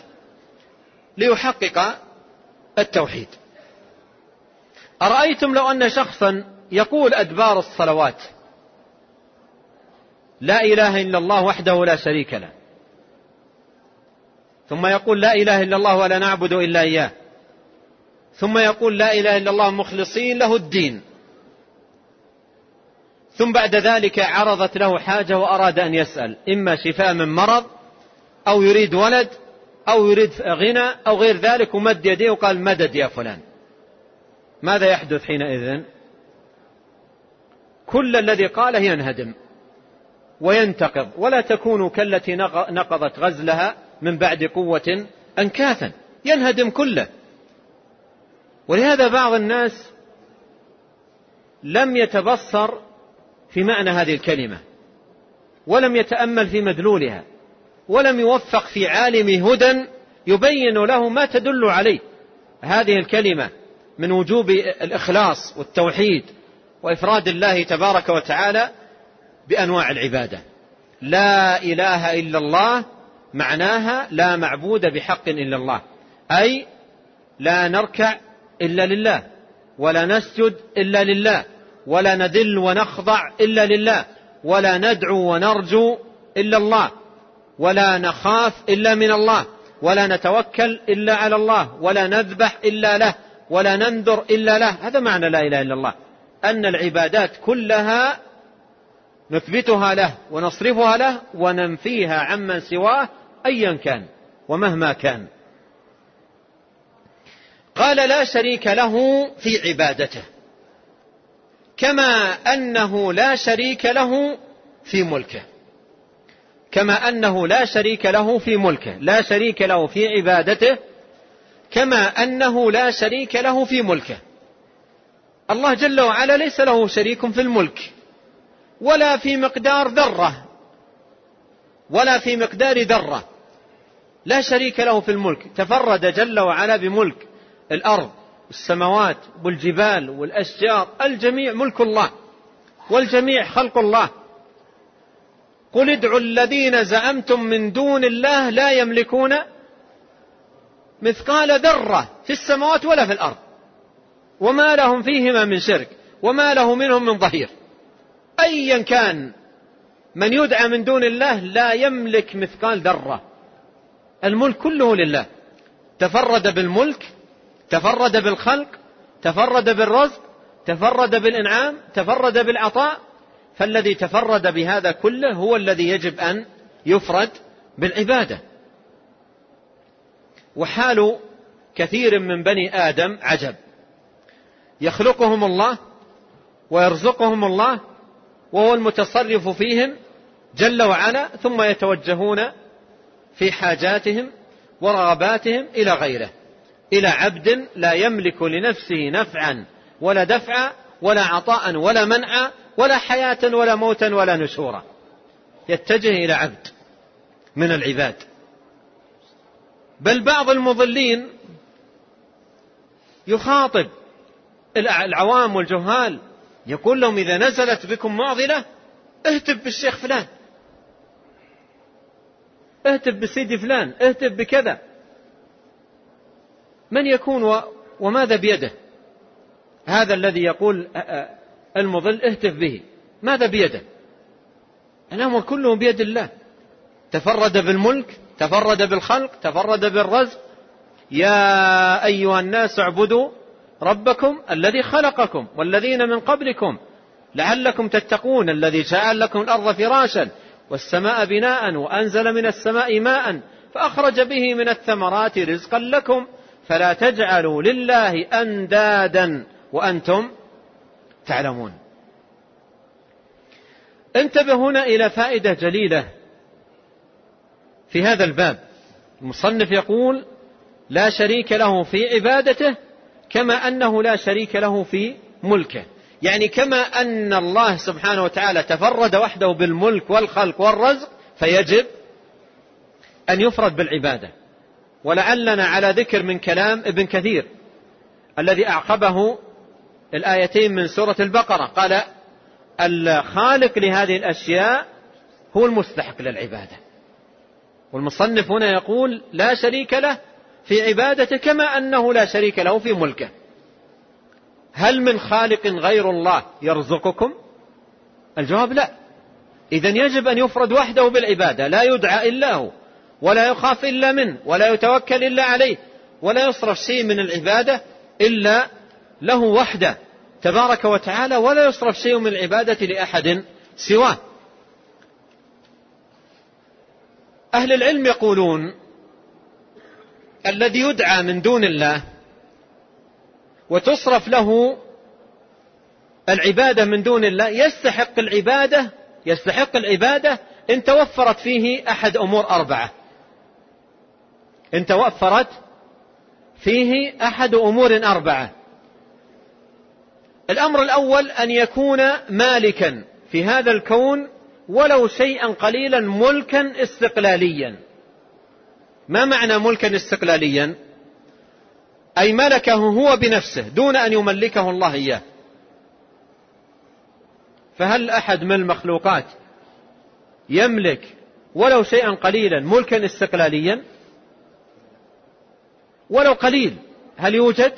ليحقق التوحيد. أرأيتم لو أن شخصا يقول أدبار الصلوات لا إله إلا الله وحده لا شريك له، ثم يقول لا إله إلا الله ولا نعبد إلا إياه، ثم يقول لا إله إلا الله مخلصين له الدين، ثم بعد ذلك عرضت له حاجة وأراد أن يسأل إما شفاء من مرض أو يريد ولد أو يريد غنى أو غير ذلك، ومد يديه وقال مدد يا فلان، ماذا يحدث حينئذ؟ كل الذي قاله ينهدم وينتقض، ولا تكون كالتي نقضت غزلها من بعد قوة أنكاثا، ينهدم كله. ولهذا بعض الناس لم يتبصر في معنى هذه الكلمة ولم يتأمل في مدلولها ولم يوفق في عالم هدى يبين له ما تدل عليه هذه الكلمة من وجوب الإخلاص والتوحيد وإفراد الله تبارك وتعالى بأنواع العبادة. لا إله إلا الله معناها لا معبود بحق إلا الله، أي لا نركع إلا لله، ولا نسجد إلا لله، ولا نذل ونخضع إلا لله، ولا ندعو ونرجو إلا الله، ولا نخاف إلا من الله، ولا نتوكل إلا على الله، ولا نذبح إلا له، ولا ننذر إلا له. هذا معنى لا إله إلا الله، أن العبادات كلها نثبتها له ونصرفها له وننفيها عمن سواه أيا كان ومهما كان. قال لا شريك له في عبادته، كما أنه لا شريك له في ملكه، كما أنه لا شريك له في ملكه، لا شريك له في عبادته كما أنه لا شريك له في ملكه. الله جل وعلا ليس له شريك في الملك ولا في مقدار ذرة ولا في مقدار ذرة، لا شريك له في الملك، تفرد جل وعلا بملك الأرض والسماوات والجبال والأشجار، الجميع ملك الله والجميع خلق الله. قل ادعوا الذين زعمتم من دون الله لا يملكون مثقال ذرة في السماوات ولا في الأرض وما لهم فيهما من شرك وما له منهم من ظهير. أيا كان من يدعى من دون الله لا يملك مثقال ذرة، الملك كله لله، تفرد بالملك، تفرد بالخلق، تفرد بالرزق، تفرد بالإنعام، تفرد بالعطاء. فالذي تفرد بهذا كله هو الذي يجب أن يفرد بالعبادة. وحال كثير من بني آدم عجب، يخلقهم الله ويرزقهم الله وهو المتصرف فيهم جل وعلا، ثم يتوجهون في حاجاتهم ورغباتهم إلى غيره، إلى عبد لا يملك لنفسه نفعا ولا دفعا ولا عطاء ولا منعا ولا حياة ولا موتا ولا نشورا، يتجه إلى عبد من العباد. بل بعض المضلين يخاطب العوام والجهال يقول لهم إذا نزلت بكم معضلة اهتف بالشيخ فلان، اهتف بسيدي فلان، اهتف بكذا. من يكون وماذا بيده؟ هذا الذي يقول المضل اهتف به ماذا بيده؟ الأمر كله بيد الله، تفرد بالملك، تفرد بالخلق، تفرد بالرزق. يا أيها الناس اعبدوا ربكم الذي خلقكم والذين من قبلكم لعلكم تتقون، الذي جعل لكم الأرض فراشا والسماء بناء وأنزل من السماء ماء فأخرج به من الثمرات رزقا لكم فلا تجعلوا لله أندادا وأنتم تعلمون. انتبه هنا إلى فائدة جليلة في هذا الباب. المصنف يقول لا شريك له في عبادته كما أنه لا شريك له في ملكه، يعني كما أن الله سبحانه وتعالى تفرد وحده بالملك والخلق والرزق فيجب أن يفرد بالعبادة. ولعلنا على ذكر من كلام ابن كثير الذي أعقبه الآيتين من سورة البقرة، قال الخالق لهذه الأشياء هو المستحق للعبادة. والمصنف هنا يقول لا شريك له في عبادته كما أنه لا شريك له في ملكه. هل من خالق غير الله يرزقكم؟ الجواب لا. إذن يجب أن يفرد وحده بالعبادة، لا يدعى إلا هو، ولا يخاف إلا منه، ولا يتوكل إلا عليه، ولا يصرف شيء من العبادة إلا له وحده تبارك وتعالى، ولا يصرف شيء من العبادة لأحد سواه. أهل العلم يقولون الذي يدعى من دون الله وتصرف له العبادة من دون الله يستحق العبادة يستحق العبادة إن توفرت فيه أحد أمور أربعة. إن توفرت فيه أحد أمور أربعة. الأمر الأول أن يكون مالكا في هذا الكون ولو شيئا قليلا، ملكا استقلاليا. ما معنى ملكا استقلاليا؟ أي ملكه هو بنفسه دون أن يملكه الله إياه. فهل أحد من المخلوقات يملك ولو شيئا قليلا ملكا استقلاليا؟ ولو قليل هل يوجد؟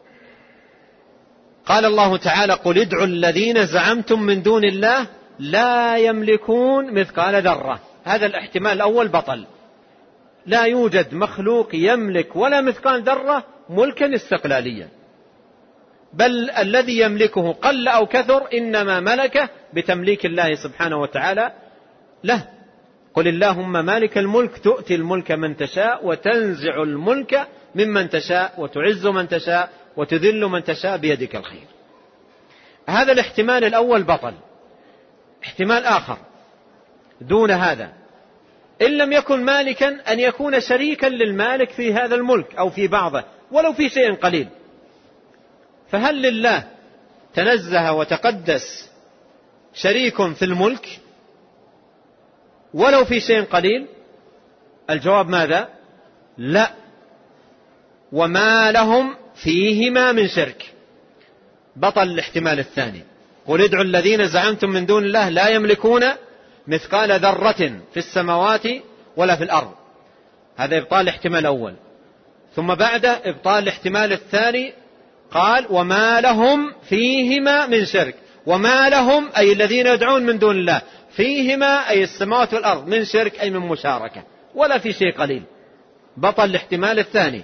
قال الله تعالى قل ادعوا الذين زعمتم من دون الله لا يملكون مثقال ذرة. هذا الاحتمال الأول بطل. لا يوجد مخلوق يملك ولا مثقال ذرة ملكا استقلاليا، بل الذي يملكه قل أو كثر إنما ملكه بتمليك الله سبحانه وتعالى له. قل اللهم مالك الملك تؤتي الملك من تشاء وتنزع الملك ممن تشاء وتعز من تشاء وتذل من تشاء بيدك الخير. هذا الاحتمال الأول بطل. احتمال آخر دون هذا، إن لم يكن مالكا أن يكون شريكا للمالك في هذا الملك أو في بعضه ولو في شيء قليل. فهل لله تنزه وتقدس شريك في الملك ولو في شيء قليل؟ الجواب ماذا؟ لا. وما لهم فيهما من شرك. بطل الاحتمال الثاني. قل ادعوا الذين زعمتم من دون الله لا يملكون مثقال ذرة في السماوات ولا في الأرض. هذا إبطال الاحتمال الأول. ثم بعد إبطال الاحتمال الثاني قال وما لهم فيهما من شرك. وما لهم أي الذين يدعون من دون الله، فيهما أي السماوات والأرض، من شرك أي من مشاركة، ولا في شيء قليل. بطل الاحتمال الثاني.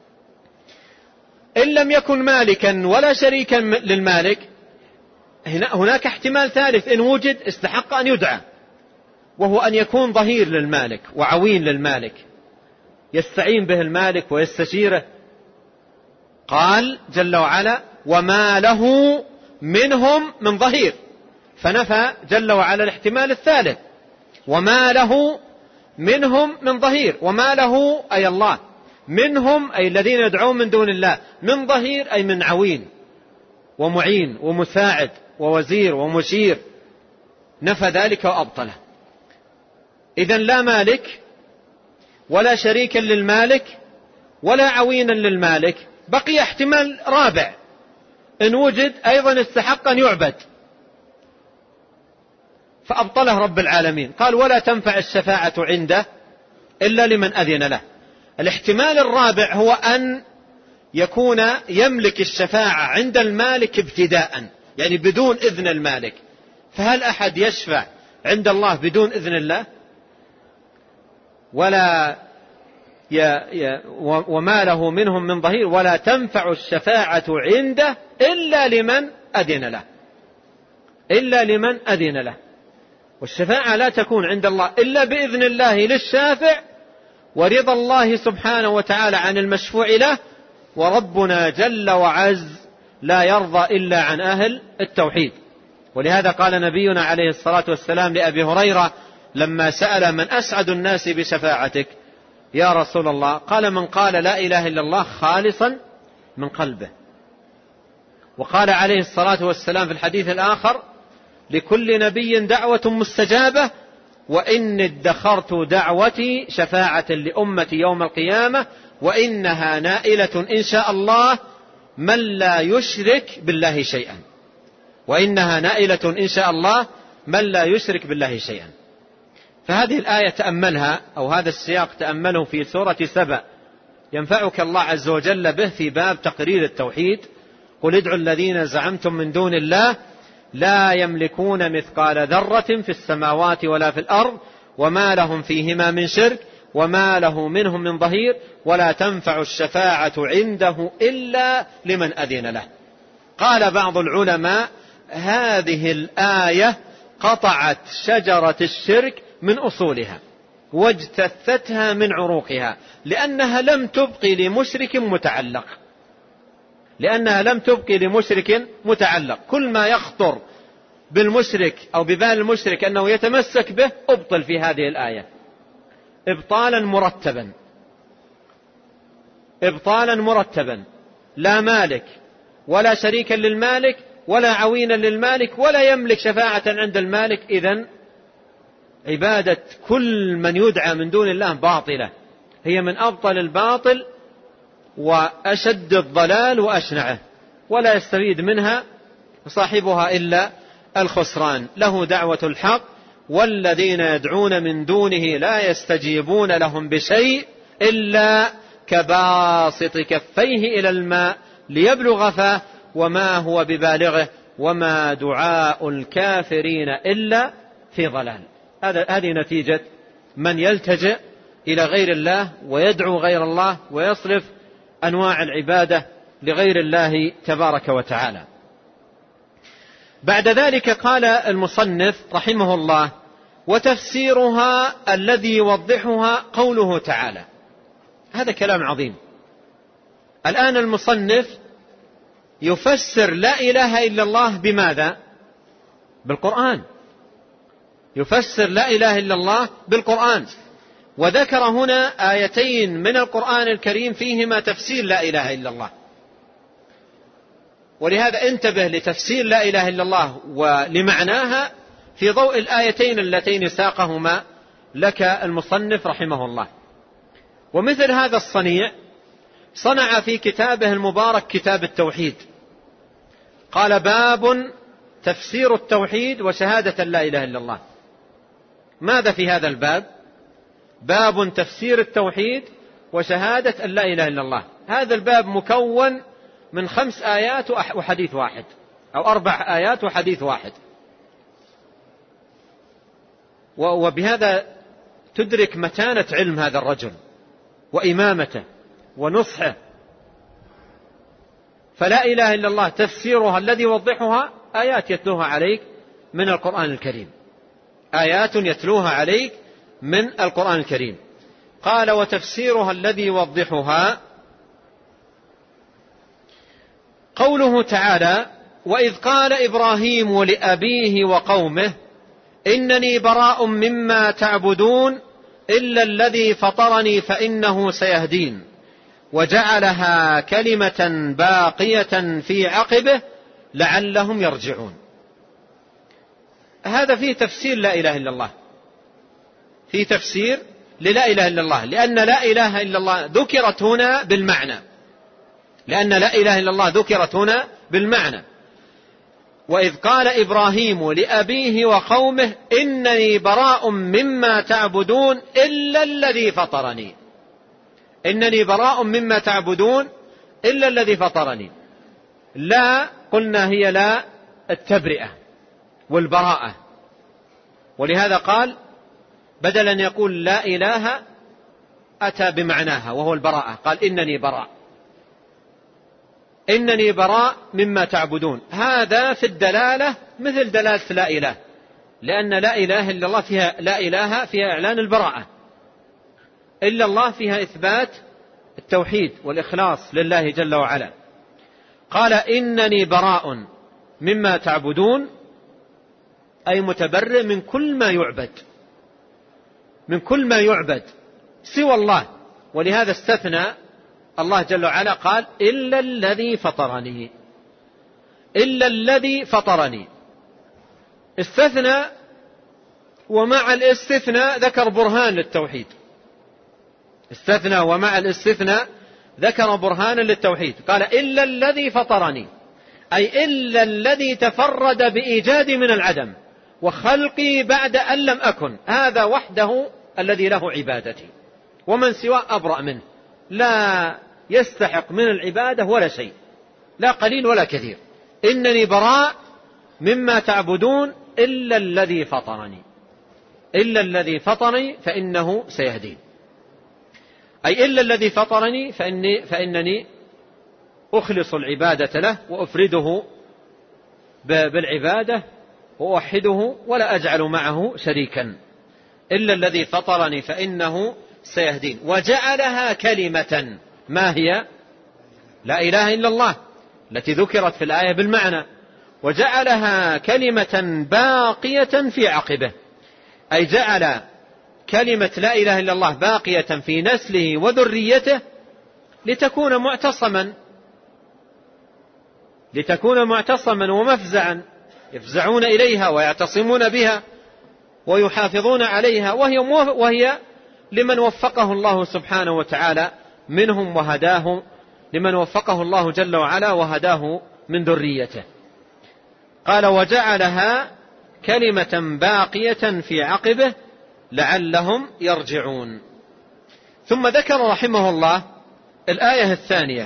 إن لم يكن مالكا ولا شريكا للمالك هناك احتمال ثالث إن وجد استحق أن يدعى، وهو أن يكون ظهير للمالك وعوين للمالك يستعين به المالك ويستشيره. قال جل وعلا وما له منهم من ظهير، فنفى جل وعلا الاحتمال الثالث. وما له منهم من ظهير، وما له أي الله، منهم أي الذين يدعون من دون الله، من ظهير أي من عوين ومعين ومساعد ووزير ومشير، نفى ذلك وأبطله. إذن لا مالك ولا شريكا للمالك ولا عوينا للمالك. بقي احتمال رابع إن وجد أيضا استحق أن يعبد، فأبطله رب العالمين. قال ولا تنفع الشفاعة عنده إلا لمن أذن له. الاحتمال الرابع هو أن يكون يملك الشفاعة عند المالك ابتداء، يعني بدون إذن المالك. فهل أحد يشفع عند الله بدون إذن الله؟ ولا ي... ي... وما له منهم من ظهير ولا تنفع الشفاعة عنده إلا لمن أذن له، إلا لمن أذن له. والشفاعة لا تكون عند الله إلا بإذن الله للشافع ورضا الله سبحانه وتعالى عن المشفوع له. وربنا جل وعز لا يرضى إلا عن أهل التوحيد. ولهذا قال نبينا عليه الصلاة والسلام لأبي هريرة لما سأل من أسعد الناس بشفاعتك يا رسول الله؟ قال من قال لا إله إلا الله خالصا من قلبه. وقال عليه الصلاة والسلام في الحديث الآخر لكل نبي دعوة مستجابة وإني ادخرت دعوتي شفاعة لأمتي يوم القيامة وإنها نائلة إن شاء الله من لا يشرك بالله شيئا. وإنها نائلة إن شاء الله من لا يشرك بالله شيئا. فهذه الآية تأملها أو هذا السياق تأمله في سورة سبأ ينفعك الله عز وجل به في باب تقرير التوحيد. قل ادعوا الذين زعمتم من دون الله لا يملكون مثقال ذرة في السماوات ولا في الأرض وما لهم فيهما من شرك وما له منهم من ظهير ولا تنفع الشفاعة عنده إلا لمن أذن له. قال بعض العلماء هذه الآية قطعت شجرة الشرك من أصولها واجتثتها من عروقها لأنها لم تبقي لمشرك متعلق لأنها لم تبقي لمشرك متعلق كل ما يخطر بالمشرك أو ببال المشرك أنه يتمسك به أبطل في هذه الآية إبطالا مرتبا إبطالا مرتبا لا مالك ولا شريكا للمالك ولا عوينا للمالك ولا يملك شفاعة عند المالك. إذن عبادة كل من يدعى من دون الله باطلة هي من أبطل الباطل وأشد الضلال وأشنعه ولا يستفيد منها صاحبها إلا الخسران. له دعوة الحق والذين يدعون من دونه لا يستجيبون لهم بشيء إلا كباسط كفيه إلى الماء ليبلغ فاه وما هو ببالغه وما دعاء الكافرين إلا في ضلال. هذه نتيجة من يلتجئ إلى غير الله ويدعو غير الله ويصرف أنواع العبادة لغير الله تبارك وتعالى. بعد ذلك قال المصنف رحمه الله وتفسيرها الذي يوضحها قوله تعالى. هذا كلام عظيم. الآن المصنف يفسر لا إله إلا الله بماذا؟ بالقرآن. يفسر لا إله إلا الله بالقرآن وذكر هنا آيتين من القرآن الكريم فيهما تفسير لا إله إلا الله. ولهذا انتبه لتفسير لا إله إلا الله ولمعناها في ضوء الآيتين اللتين ساقهما لك المصنف رحمه الله. ومثل هذا الصنيع صنع في كتابه المبارك كتاب التوحيد. قال باب تفسير التوحيد وشهادة لا إله إلا الله. ماذا في هذا الباب؟ باب تفسير التوحيد وشهادة لا إله إلا الله. هذا الباب مكون من خمس آيات وحديث واحد أو أربع آيات وحديث واحد. وبهذا تدرك متانة علم هذا الرجل وإمامته ونصحه. فلا إله إلا الله تفسيرها الذي يوضحها آيات يتلوها عليك من القرآن الكريم. آيات يتلوها عليك من القرآن الكريم. قال وتفسيرها الذي يوضحها قوله تعالى وإذ قال إبراهيم لأبيه وقومه إنني براء مما تعبدون إلا الذي فطرني فإنه سيهدين وجعلها كلمة باقية في عقبه لعلهم يرجعون. هذا فيه تفسير لا إله إلا الله، فيه تفسير للا إله إلا الله، لأن لا إله إلا الله ذكرت هنا بالمعنى، لأن لا إله إلا الله ذكرت هنا بالمعنى. وإذ قال إبراهيم لأبيه وقومه إنني براء مما تعبدون إلا الذي فطرني. إنني براء مما تعبدون إلا الذي فطرني. لا قلنا هي لا التبرئة والبراءة، ولهذا قال بدل أن يقول لا إله أتى بمعناها وهو البراءة، قال إنني براء، إنني براء مما تعبدون. هذا في الدلالة مثل دلالة لا إله، لأن لا إله إلا الله فيها لا إله فيها إعلان البراءة، إلا الله فيها إثبات التوحيد والإخلاص لله جل وعلا. قال إنني براء مما تعبدون أي متبرئ من كل ما يعبد، من كل ما يعبد سوى الله. ولهذا استثنى الله جل وعلا قال إلا الذي فطرني، إلا الذي فطرني. استثنى، ومع الاستثناء ذكر برهان للتوحيد. استثنى ومع الاستثناء ذكر برهانا للتوحيد، قال إلا الذي فطرني، أي إلا الذي تفرد بإيجادي من العدم وخلقي بعد أن لم أكن، هذا وحده الذي له عبادتي، ومن سواه أبرأ منه، لا يستحق من العبادة ولا شيء، لا قليل ولا كثير. إنني براء مما تعبدون إلا الذي فطرني، إلا الذي فطرني فإنه سيهدين، أي إلا الذي فطرني فإني فإنني أخلص العبادة له وأفرده بالعبادة وأوحده ولا أجعل معه شريكا. إلا الذي فطرني فإنه سيهدين. وجعلها كلمة، ما هي؟ لا إله إلا الله التي ذكرت في الآية بالمعنى. وجعلها كلمة باقية في عقبه، أي جعل كلمة لا إله إلا الله باقية في نسله وذريته لتكون معتصما، لتكون معتصما ومفزعا يفزعون إليها ويعتصمون بها ويحافظون عليها، وهي, وهي لمن وفقه الله سبحانه وتعالى منهم وهداه، لمن وفقه الله جل وعلا وهداه من ذريته. قال وجعلها كلمة باقية في عقبه لعلهم يرجعون. ثم ذكر رحمه الله الآية الثانية،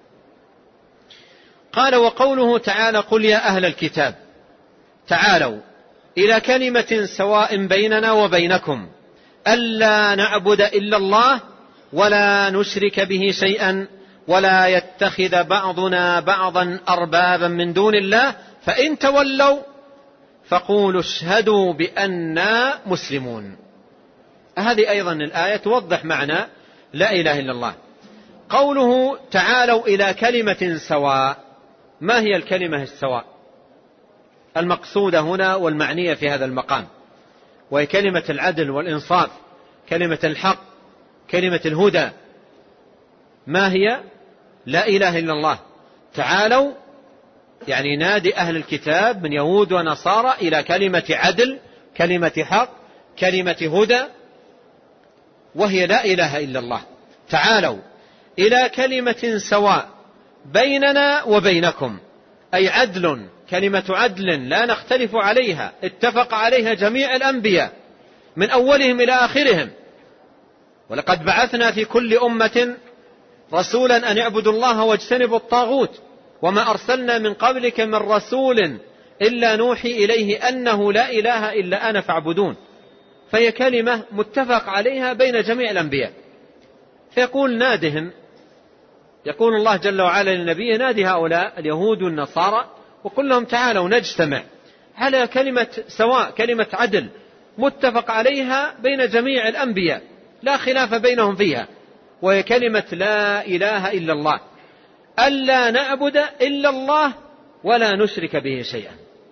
قال وقوله تعالى قل يا أهل الكتاب تعالوا إلى كلمة سواء بيننا وبينكم ألا نعبد إلا الله ولا نشرك به شيئا ولا يتخذ بعضنا بعضا أربابا من دون الله فإن تولوا فقولوا اشهدوا بأننا مسلمون. هذه أيضا الآية توضح معنى لا إله إلا الله. قوله تعالوا إلى كلمة سواء، ما هي الكلمة السواء المقصودة هنا والمعنية في هذا المقام؟ وهي كلمة العدل والإنصاف، كلمة الحق، كلمة الهدى. ما هي؟ لا إله إلا الله. تعالوا يعني نادي أهل الكتاب من يهود ونصارى إلى كلمة عدل، كلمة حق، كلمة هدى، وهي لا إله إلا الله. تعالوا إلى كلمة سواء بيننا وبينكم، أي عدل، كلمة عدل لا نختلف عليها، اتفق عليها جميع الأنبياء من أولهم إلى آخرهم. ولقد بعثنا في كل أمة رسولا أن اعبدوا الله واجتنبوا الطاغوت وما أرسلنا من قبلك من رسول إلا نوحي إليه أنه لا إله إلا أنا فاعبدون. فهي كلمة متفق عليها بين جميع الأنبياء. فيقول نادهم، يقول الله جل وعلا للنبي نادي هؤلاء اليهود والنصارى وقل لهم تعالوا نجتمع على كلمة سواء، كلمة عدل متفق عليها بين جميع الأنبياء لا خلاف بينهم فيها، وهي كلمة لا إله إلا الله، ألا نعبد إلا الله ولا نشرك به شيئا.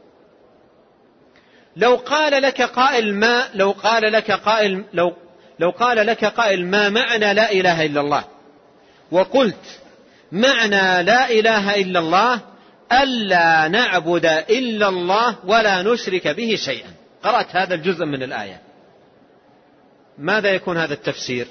لو قال لك قائل ما لو قال لك قائل لو لو قال لك قائل ما معنى لا إله إلا الله، وقلت معنى لا إله إلا الله ألا نعبد إلا الله ولا نشرك به شيئا، قرأت هذا الجزء من الآية، ماذا يكون هذا التفسير؟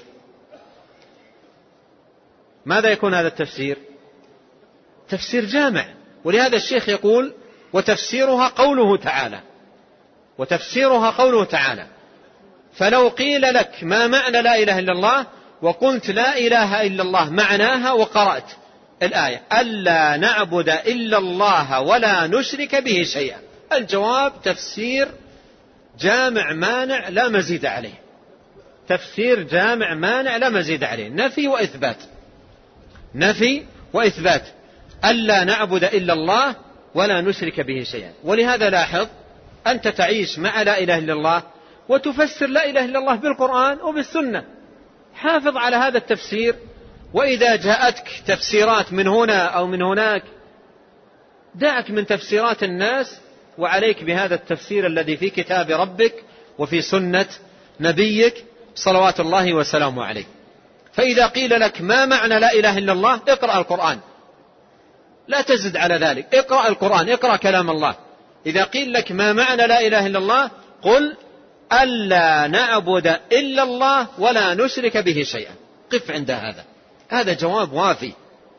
ماذا يكون هذا التفسير؟ تفسير جامع. ولهذا الشيخ يقول وتفسيرها قوله تعالى، وتفسيرها قوله تعالى. فلو قيل لك ما معنى لا إله إلا الله وقلت لا إله إلا الله معناها وقرأت الآية ألا نعبد إلا الله ولا نشرك به شيئا، الجواب تفسير جامع مانع لا مزيد عليه، تفسير جامع مانع لا مزيد عليه، نفي وإثبات، نفي وإثبات، ألا نعبد إلا الله ولا نشرك به شيئا. ولهذا لاحظ أنت تعيش مع لا إله إلا الله وتفسر لا إله إلا الله بالقرآن وبالسنة، حافظ على هذا التفسير. وإذا جاءتك تفسيرات من هنا أو من هناك دعك من تفسيرات الناس وعليك بهذا التفسير الذي في كتاب ربك وفي سنة نبيك صلوات الله وسلامه عليه. فإذا قيل لك ما معنى لا إله إلا الله اقرأ القرآن، لا تزد على ذلك، اقرأ القرآن، اقرأ كلام الله. إذا قيل لك ما معنى لا إله إلا الله قل ألا نعبد إلا الله ولا نشرك به شيئا. قف عند هذا، هذا جواب وافي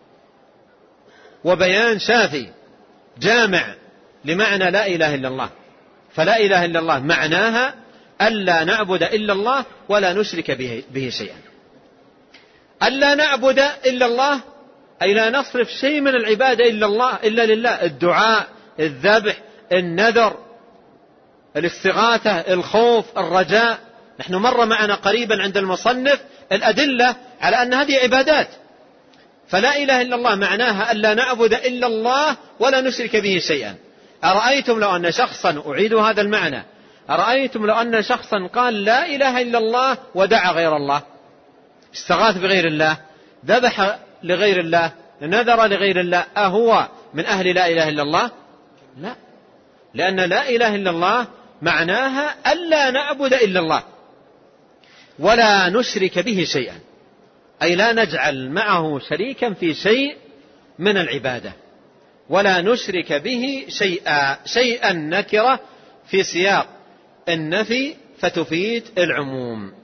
وبيان شافي جامع لمعنى لا إله إلا الله. فلا إله إلا الله معناها ألا نعبد إلا الله ولا نشرك به, به شيئا. ألا نعبد إلا الله أي لا نصرف شيء من العبادة إلا الله إلا لله، الدعاء، الذبح، النذر، الاستغاثة، الخوف، الرجاء. نحن مر معنا قريبا عند المصنف الأدلة على أن هذه عبادات. فلا إله إلا الله معناها ألا نعبد إلا الله ولا نشرك به شيئا. أرأيتم لو أن شخصا، أعيد هذا المعنى، أرأيتم لو أن شخصا قال لا إله إلا الله ودعا غير الله، استغاث بغير الله، ذبح لغير الله، نذر لغير الله، أهو من أهل لا إله إلا الله؟ لا، لأن لا إله إلا الله معناها ألا نعبد إلا الله ولا نشرك به شيئا، أي لا نجعل معه شريكا في شيء من العبادة، ولا نشرك به شيئا. شيئا نكرة في سياق النفي فتفيد العموم.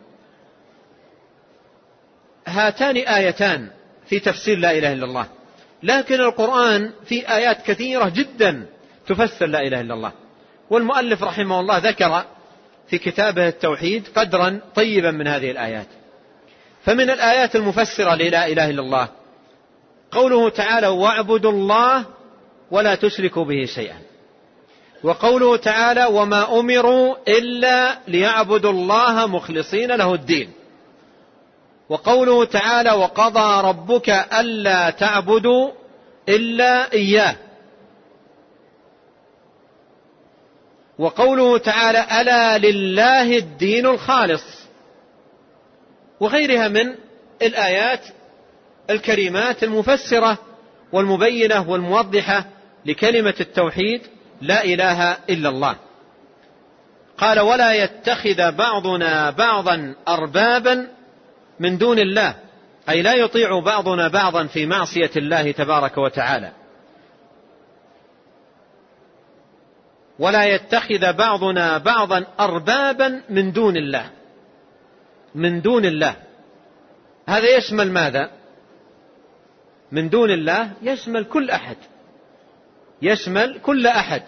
هاتان آيتان في تفسير لا إله إلا الله، لكن القرآن في آيات كثيرة جدا تفسر لا إله إلا الله. والمؤلف رحمه الله ذكر في كتابه التوحيد قدرا طيبا من هذه الآيات. فمن الآيات المفسرة للا إله إلا الله قوله تعالى واعبدوا الله ولا تشركوا به شيئا، وقوله تعالى وما أمروا إلا ليعبدوا الله مخلصين له الدين، وقوله تعالى وقضى ربك ألا تعبدوا إلا إياه، وقوله تعالى ألا لله الدين الخالص، وغيرها من الآيات الكريمات المفسرة والمبينة والموضحة لكلمة التوحيد لا إله إلا الله. قال ولا يتخذ بعضنا بعضا أربابا من دون الله، أي لا يطيع بعضنا بعضا في معصية الله تبارك وتعالى. ولا يتخذ بعضنا بعضا أربابا من دون الله، من دون الله هذا يشمل ماذا؟ من دون الله يشمل كل أحد، يشمل كل أحد.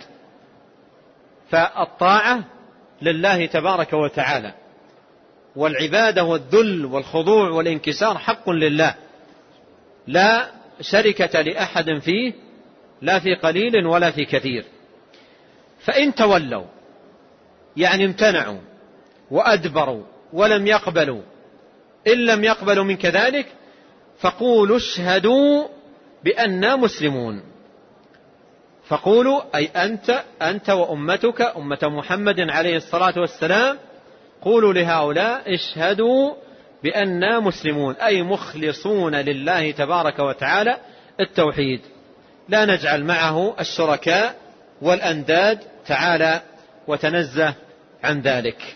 فالطاعة لله تبارك وتعالى، والعبادة والذل والخضوع والانكسار حق لله، لا شركة لأحد فيه، لا في قليل ولا في كثير. فإن تولوا يعني امتنعوا وأدبروا ولم يقبلوا، إن لم يقبلوا منك ذلك فقولوا اشهدوا بأننا مسلمون. فقولوا أي أنت أنت وأمتك أمة محمد عليه الصلاة والسلام، قولوا لهؤلاء اشهدوا بأننا مسلمون، أي مخلصون لله تبارك وتعالى التوحيد، لا نجعل معه الشركاء والأنداد تعالى وتنزه عن ذلك.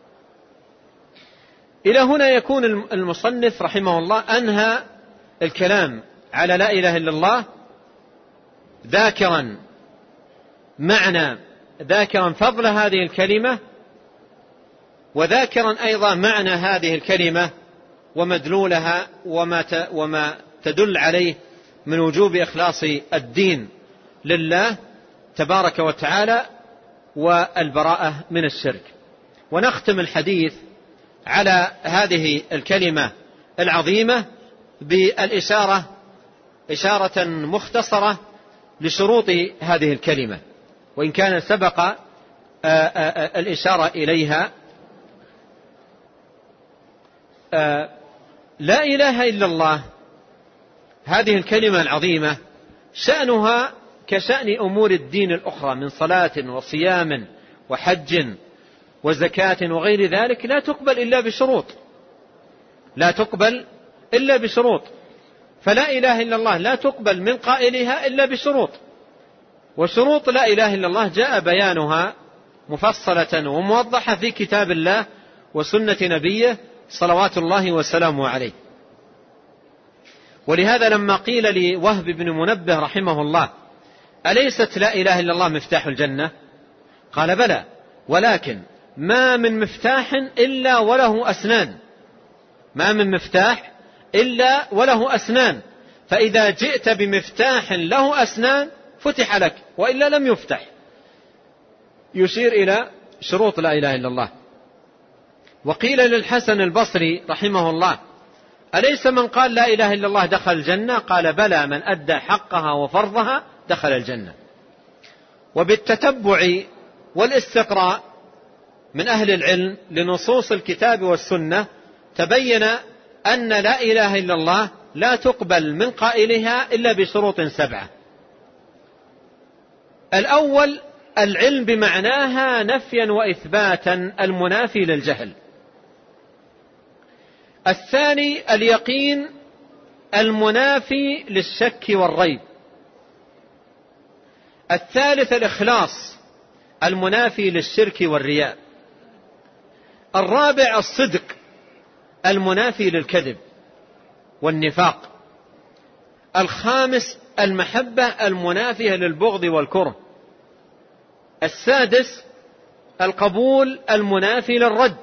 إلى هنا يكون المصنف رحمه الله أنهى الكلام على لا إله إلا الله، ذاكرا معنى ذاكرا فضل هذه الكلمة، وذاكرا أيضا معنى هذه الكلمة ومدلولها وما وما تدل عليه من وجوب إخلاص الدين لله تبارك وتعالى والبراءة من الشرك. ونختم الحديث على هذه الكلمة العظيمة بالإشارة إشارة مختصرة لشروط هذه الكلمة، وإن كان سبق الإشارة إليها. لا إله إلا الله هذه الكلمة العظيمة شأنها كشأن أمور الدين الأخرى من صلاة وصيام وحج وزكاة وغير ذلك، لا تقبل إلا بشروط، لا تقبل إلا بشروط. فلا إله إلا الله لا تقبل من قائلها إلا بشروط. وشروط لا إله إلا الله جاء بيانها مفصلة وموضحة في كتاب الله وسنة نبيه صلوات الله وسلامه عليه. ولهذا لما قيل لوهب بن منبه رحمه الله: أليست لا إله إلا الله مفتاح الجنة؟ قال: بلى، ولكن ما من مفتاح إلا وله أسنان، ما من مفتاح إلا وله أسنان، فإذا جئت بمفتاح له أسنان فتح لك، وإلا لم يفتح. يشير إلى شروط لا إله إلا الله. وقيل للحسن البصري رحمه الله: أليس من قال لا إله إلا الله دخل الجنة؟ قال: بلى، من أدى حقها وفرضها دخل الجنة. وبالتتبع والاستقراء من أهل العلم لنصوص الكتاب والسنة تبين أن لا إله إلا الله لا تقبل من قائلها إلا بشروط سبعة. الأول العلم بمعناها نفيا وإثباتا المنافي للجهل. الثاني اليقين المنافي للشك والريب. الثالث الإخلاص المنافي للشرك والرياء. الرابع الصدق المنافي للكذب والنفاق. الخامس المحبة المنافية للبغض والكره. السادس القبول المنافي للرد.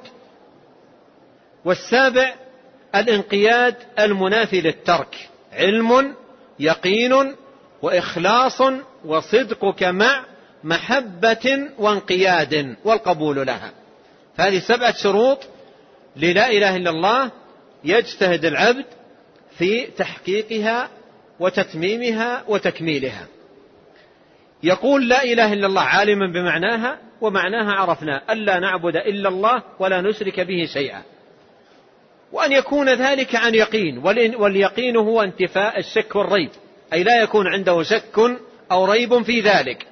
والسابع الانقياد المنافي للترك. علم، يقين، وإخلاص، وصدقك مع محبة وانقياد والقبول لها. فهذه سبعة شروط للا إله إلا الله يجتهد العبد في تحقيقها وتتميمها وتكميلها. يقول لا إله إلا الله عالما بمعناها، ومعناها عرفنا: ألا نعبد إلا الله ولا نشرك به شيئا، وأن يكون ذلك عن يقين، واليقين هو انتفاء الشك والريب، أي لا يكون عنده شك أو ريب في ذلك.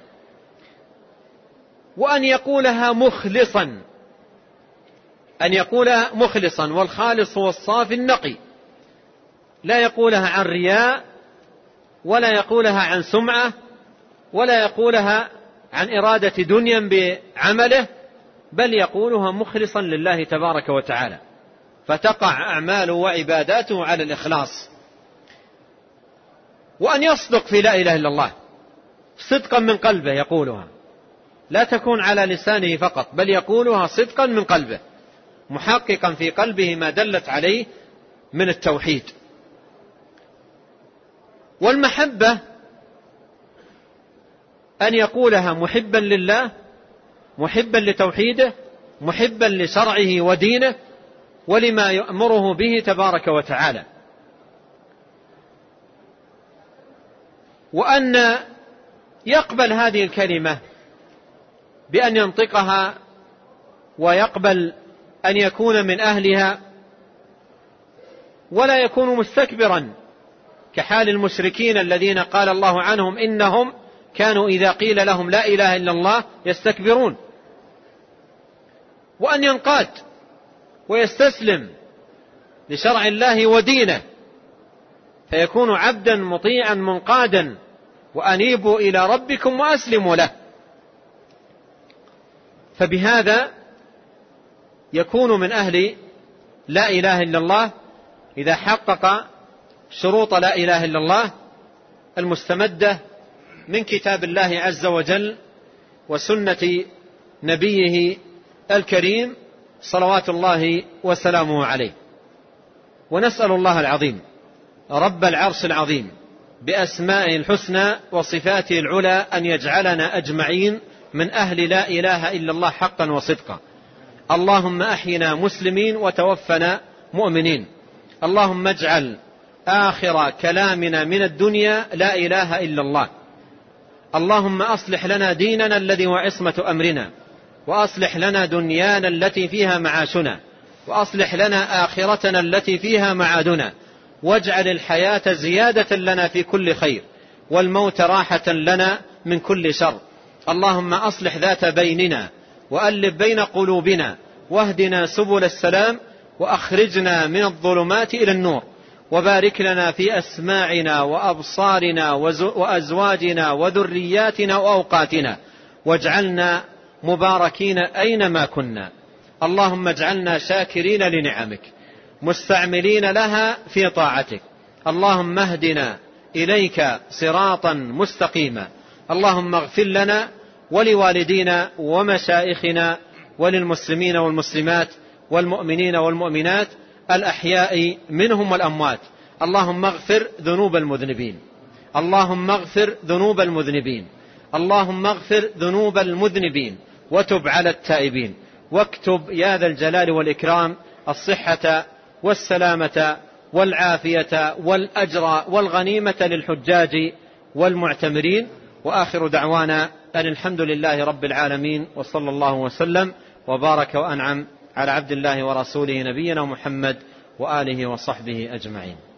وأن يقولها مخلصا، أن يقولها مخلصا، والخالص هو الصافي النقي، لا يقولها عن رياء، ولا يقولها عن سمعة، ولا يقولها عن إرادة دنيا بعمله، بل يقولها مخلصا لله تبارك وتعالى، فتقع أعماله وعباداته على الإخلاص. وأن يصدق في لا إله إلا الله صدقا من قلبه، يقولها لا تكون على لسانه فقط، بل يقولها صدقا من قلبه، محققا في قلبه ما دلت عليه من التوحيد. والمحبة أن يقولها محبا لله، محبا لتوحيده، محبا لشرعه ودينه، ولما يأمره به تبارك وتعالى. وأن يقبل هذه الكلمة بأن ينطقها، ويقبل أن يكون من أهلها، ولا يكون مستكبرا كحال المشركين الذين قال الله عنهم إنهم كانوا إذا قيل لهم لا إله إلا الله يستكبرون. وأن ينقاد ويستسلم لشرع الله ودينه، فيكون عبدا مطيعا منقادا: وأنيبوا إلى ربكم وأسلموا له. فبهذا يكون من أهل لا إله إلا الله إذا حقق شروط لا إله إلا الله المستمدة من كتاب الله عز وجل وسنة نبيه الكريم صلوات الله وسلامه عليه. ونسأل الله العظيم رب العرش العظيم بأسمائه الحسنى وصفاته العلى أن يجعلنا أجمعين من أهل لا إله إلا الله حقا وصدقا. اللهم أحينا مسلمين وتوفنا مؤمنين. اللهم اجعل آخر كلامنا من الدنيا لا إله إلا الله. اللهم أصلح لنا ديننا الذي هو عصمة أمرنا، وأصلح لنا دنيانا التي فيها معاشنا، وأصلح لنا آخرتنا التي فيها معادنا، واجعل الحياة زيادة لنا في كل خير، والموت راحة لنا من كل شر. اللهم أصلح ذات بيننا، وألف بين قلوبنا، واهدنا سبل السلام، وأخرجنا من الظلمات إلى النور، وبارك لنا في أسماعنا وأبصارنا وأزواجنا وذرياتنا وأوقاتنا، واجعلنا مباركين أينما كنا. اللهم اجعلنا شاكرين لنعمك مستعملين لها في طاعتك. اللهم اهدنا إليك صراطا مستقيما. اللهم اغفر لنا ولوالدينا ومشائخنا وللمسلمين والمسلمات والمؤمنين والمؤمنات الأحياء منهم والأموات. اللهم اغفر ذنوب المذنبين، اللهم اغفر ذنوب المذنبين، اللهم اغفر ذنوب المذنبين وتب على التائبين، واكتب يا ذا الجلال والإكرام الصحة والسلامة والعافية والأجر والغنيمة للحجاج والمعتمرين. وآخر دعوانا أن الحمد لله رب العالمين، وصلى الله وسلم وبارك وأنعم على عبد الله ورسوله نبينا محمد وآله وصحبه أجمعين.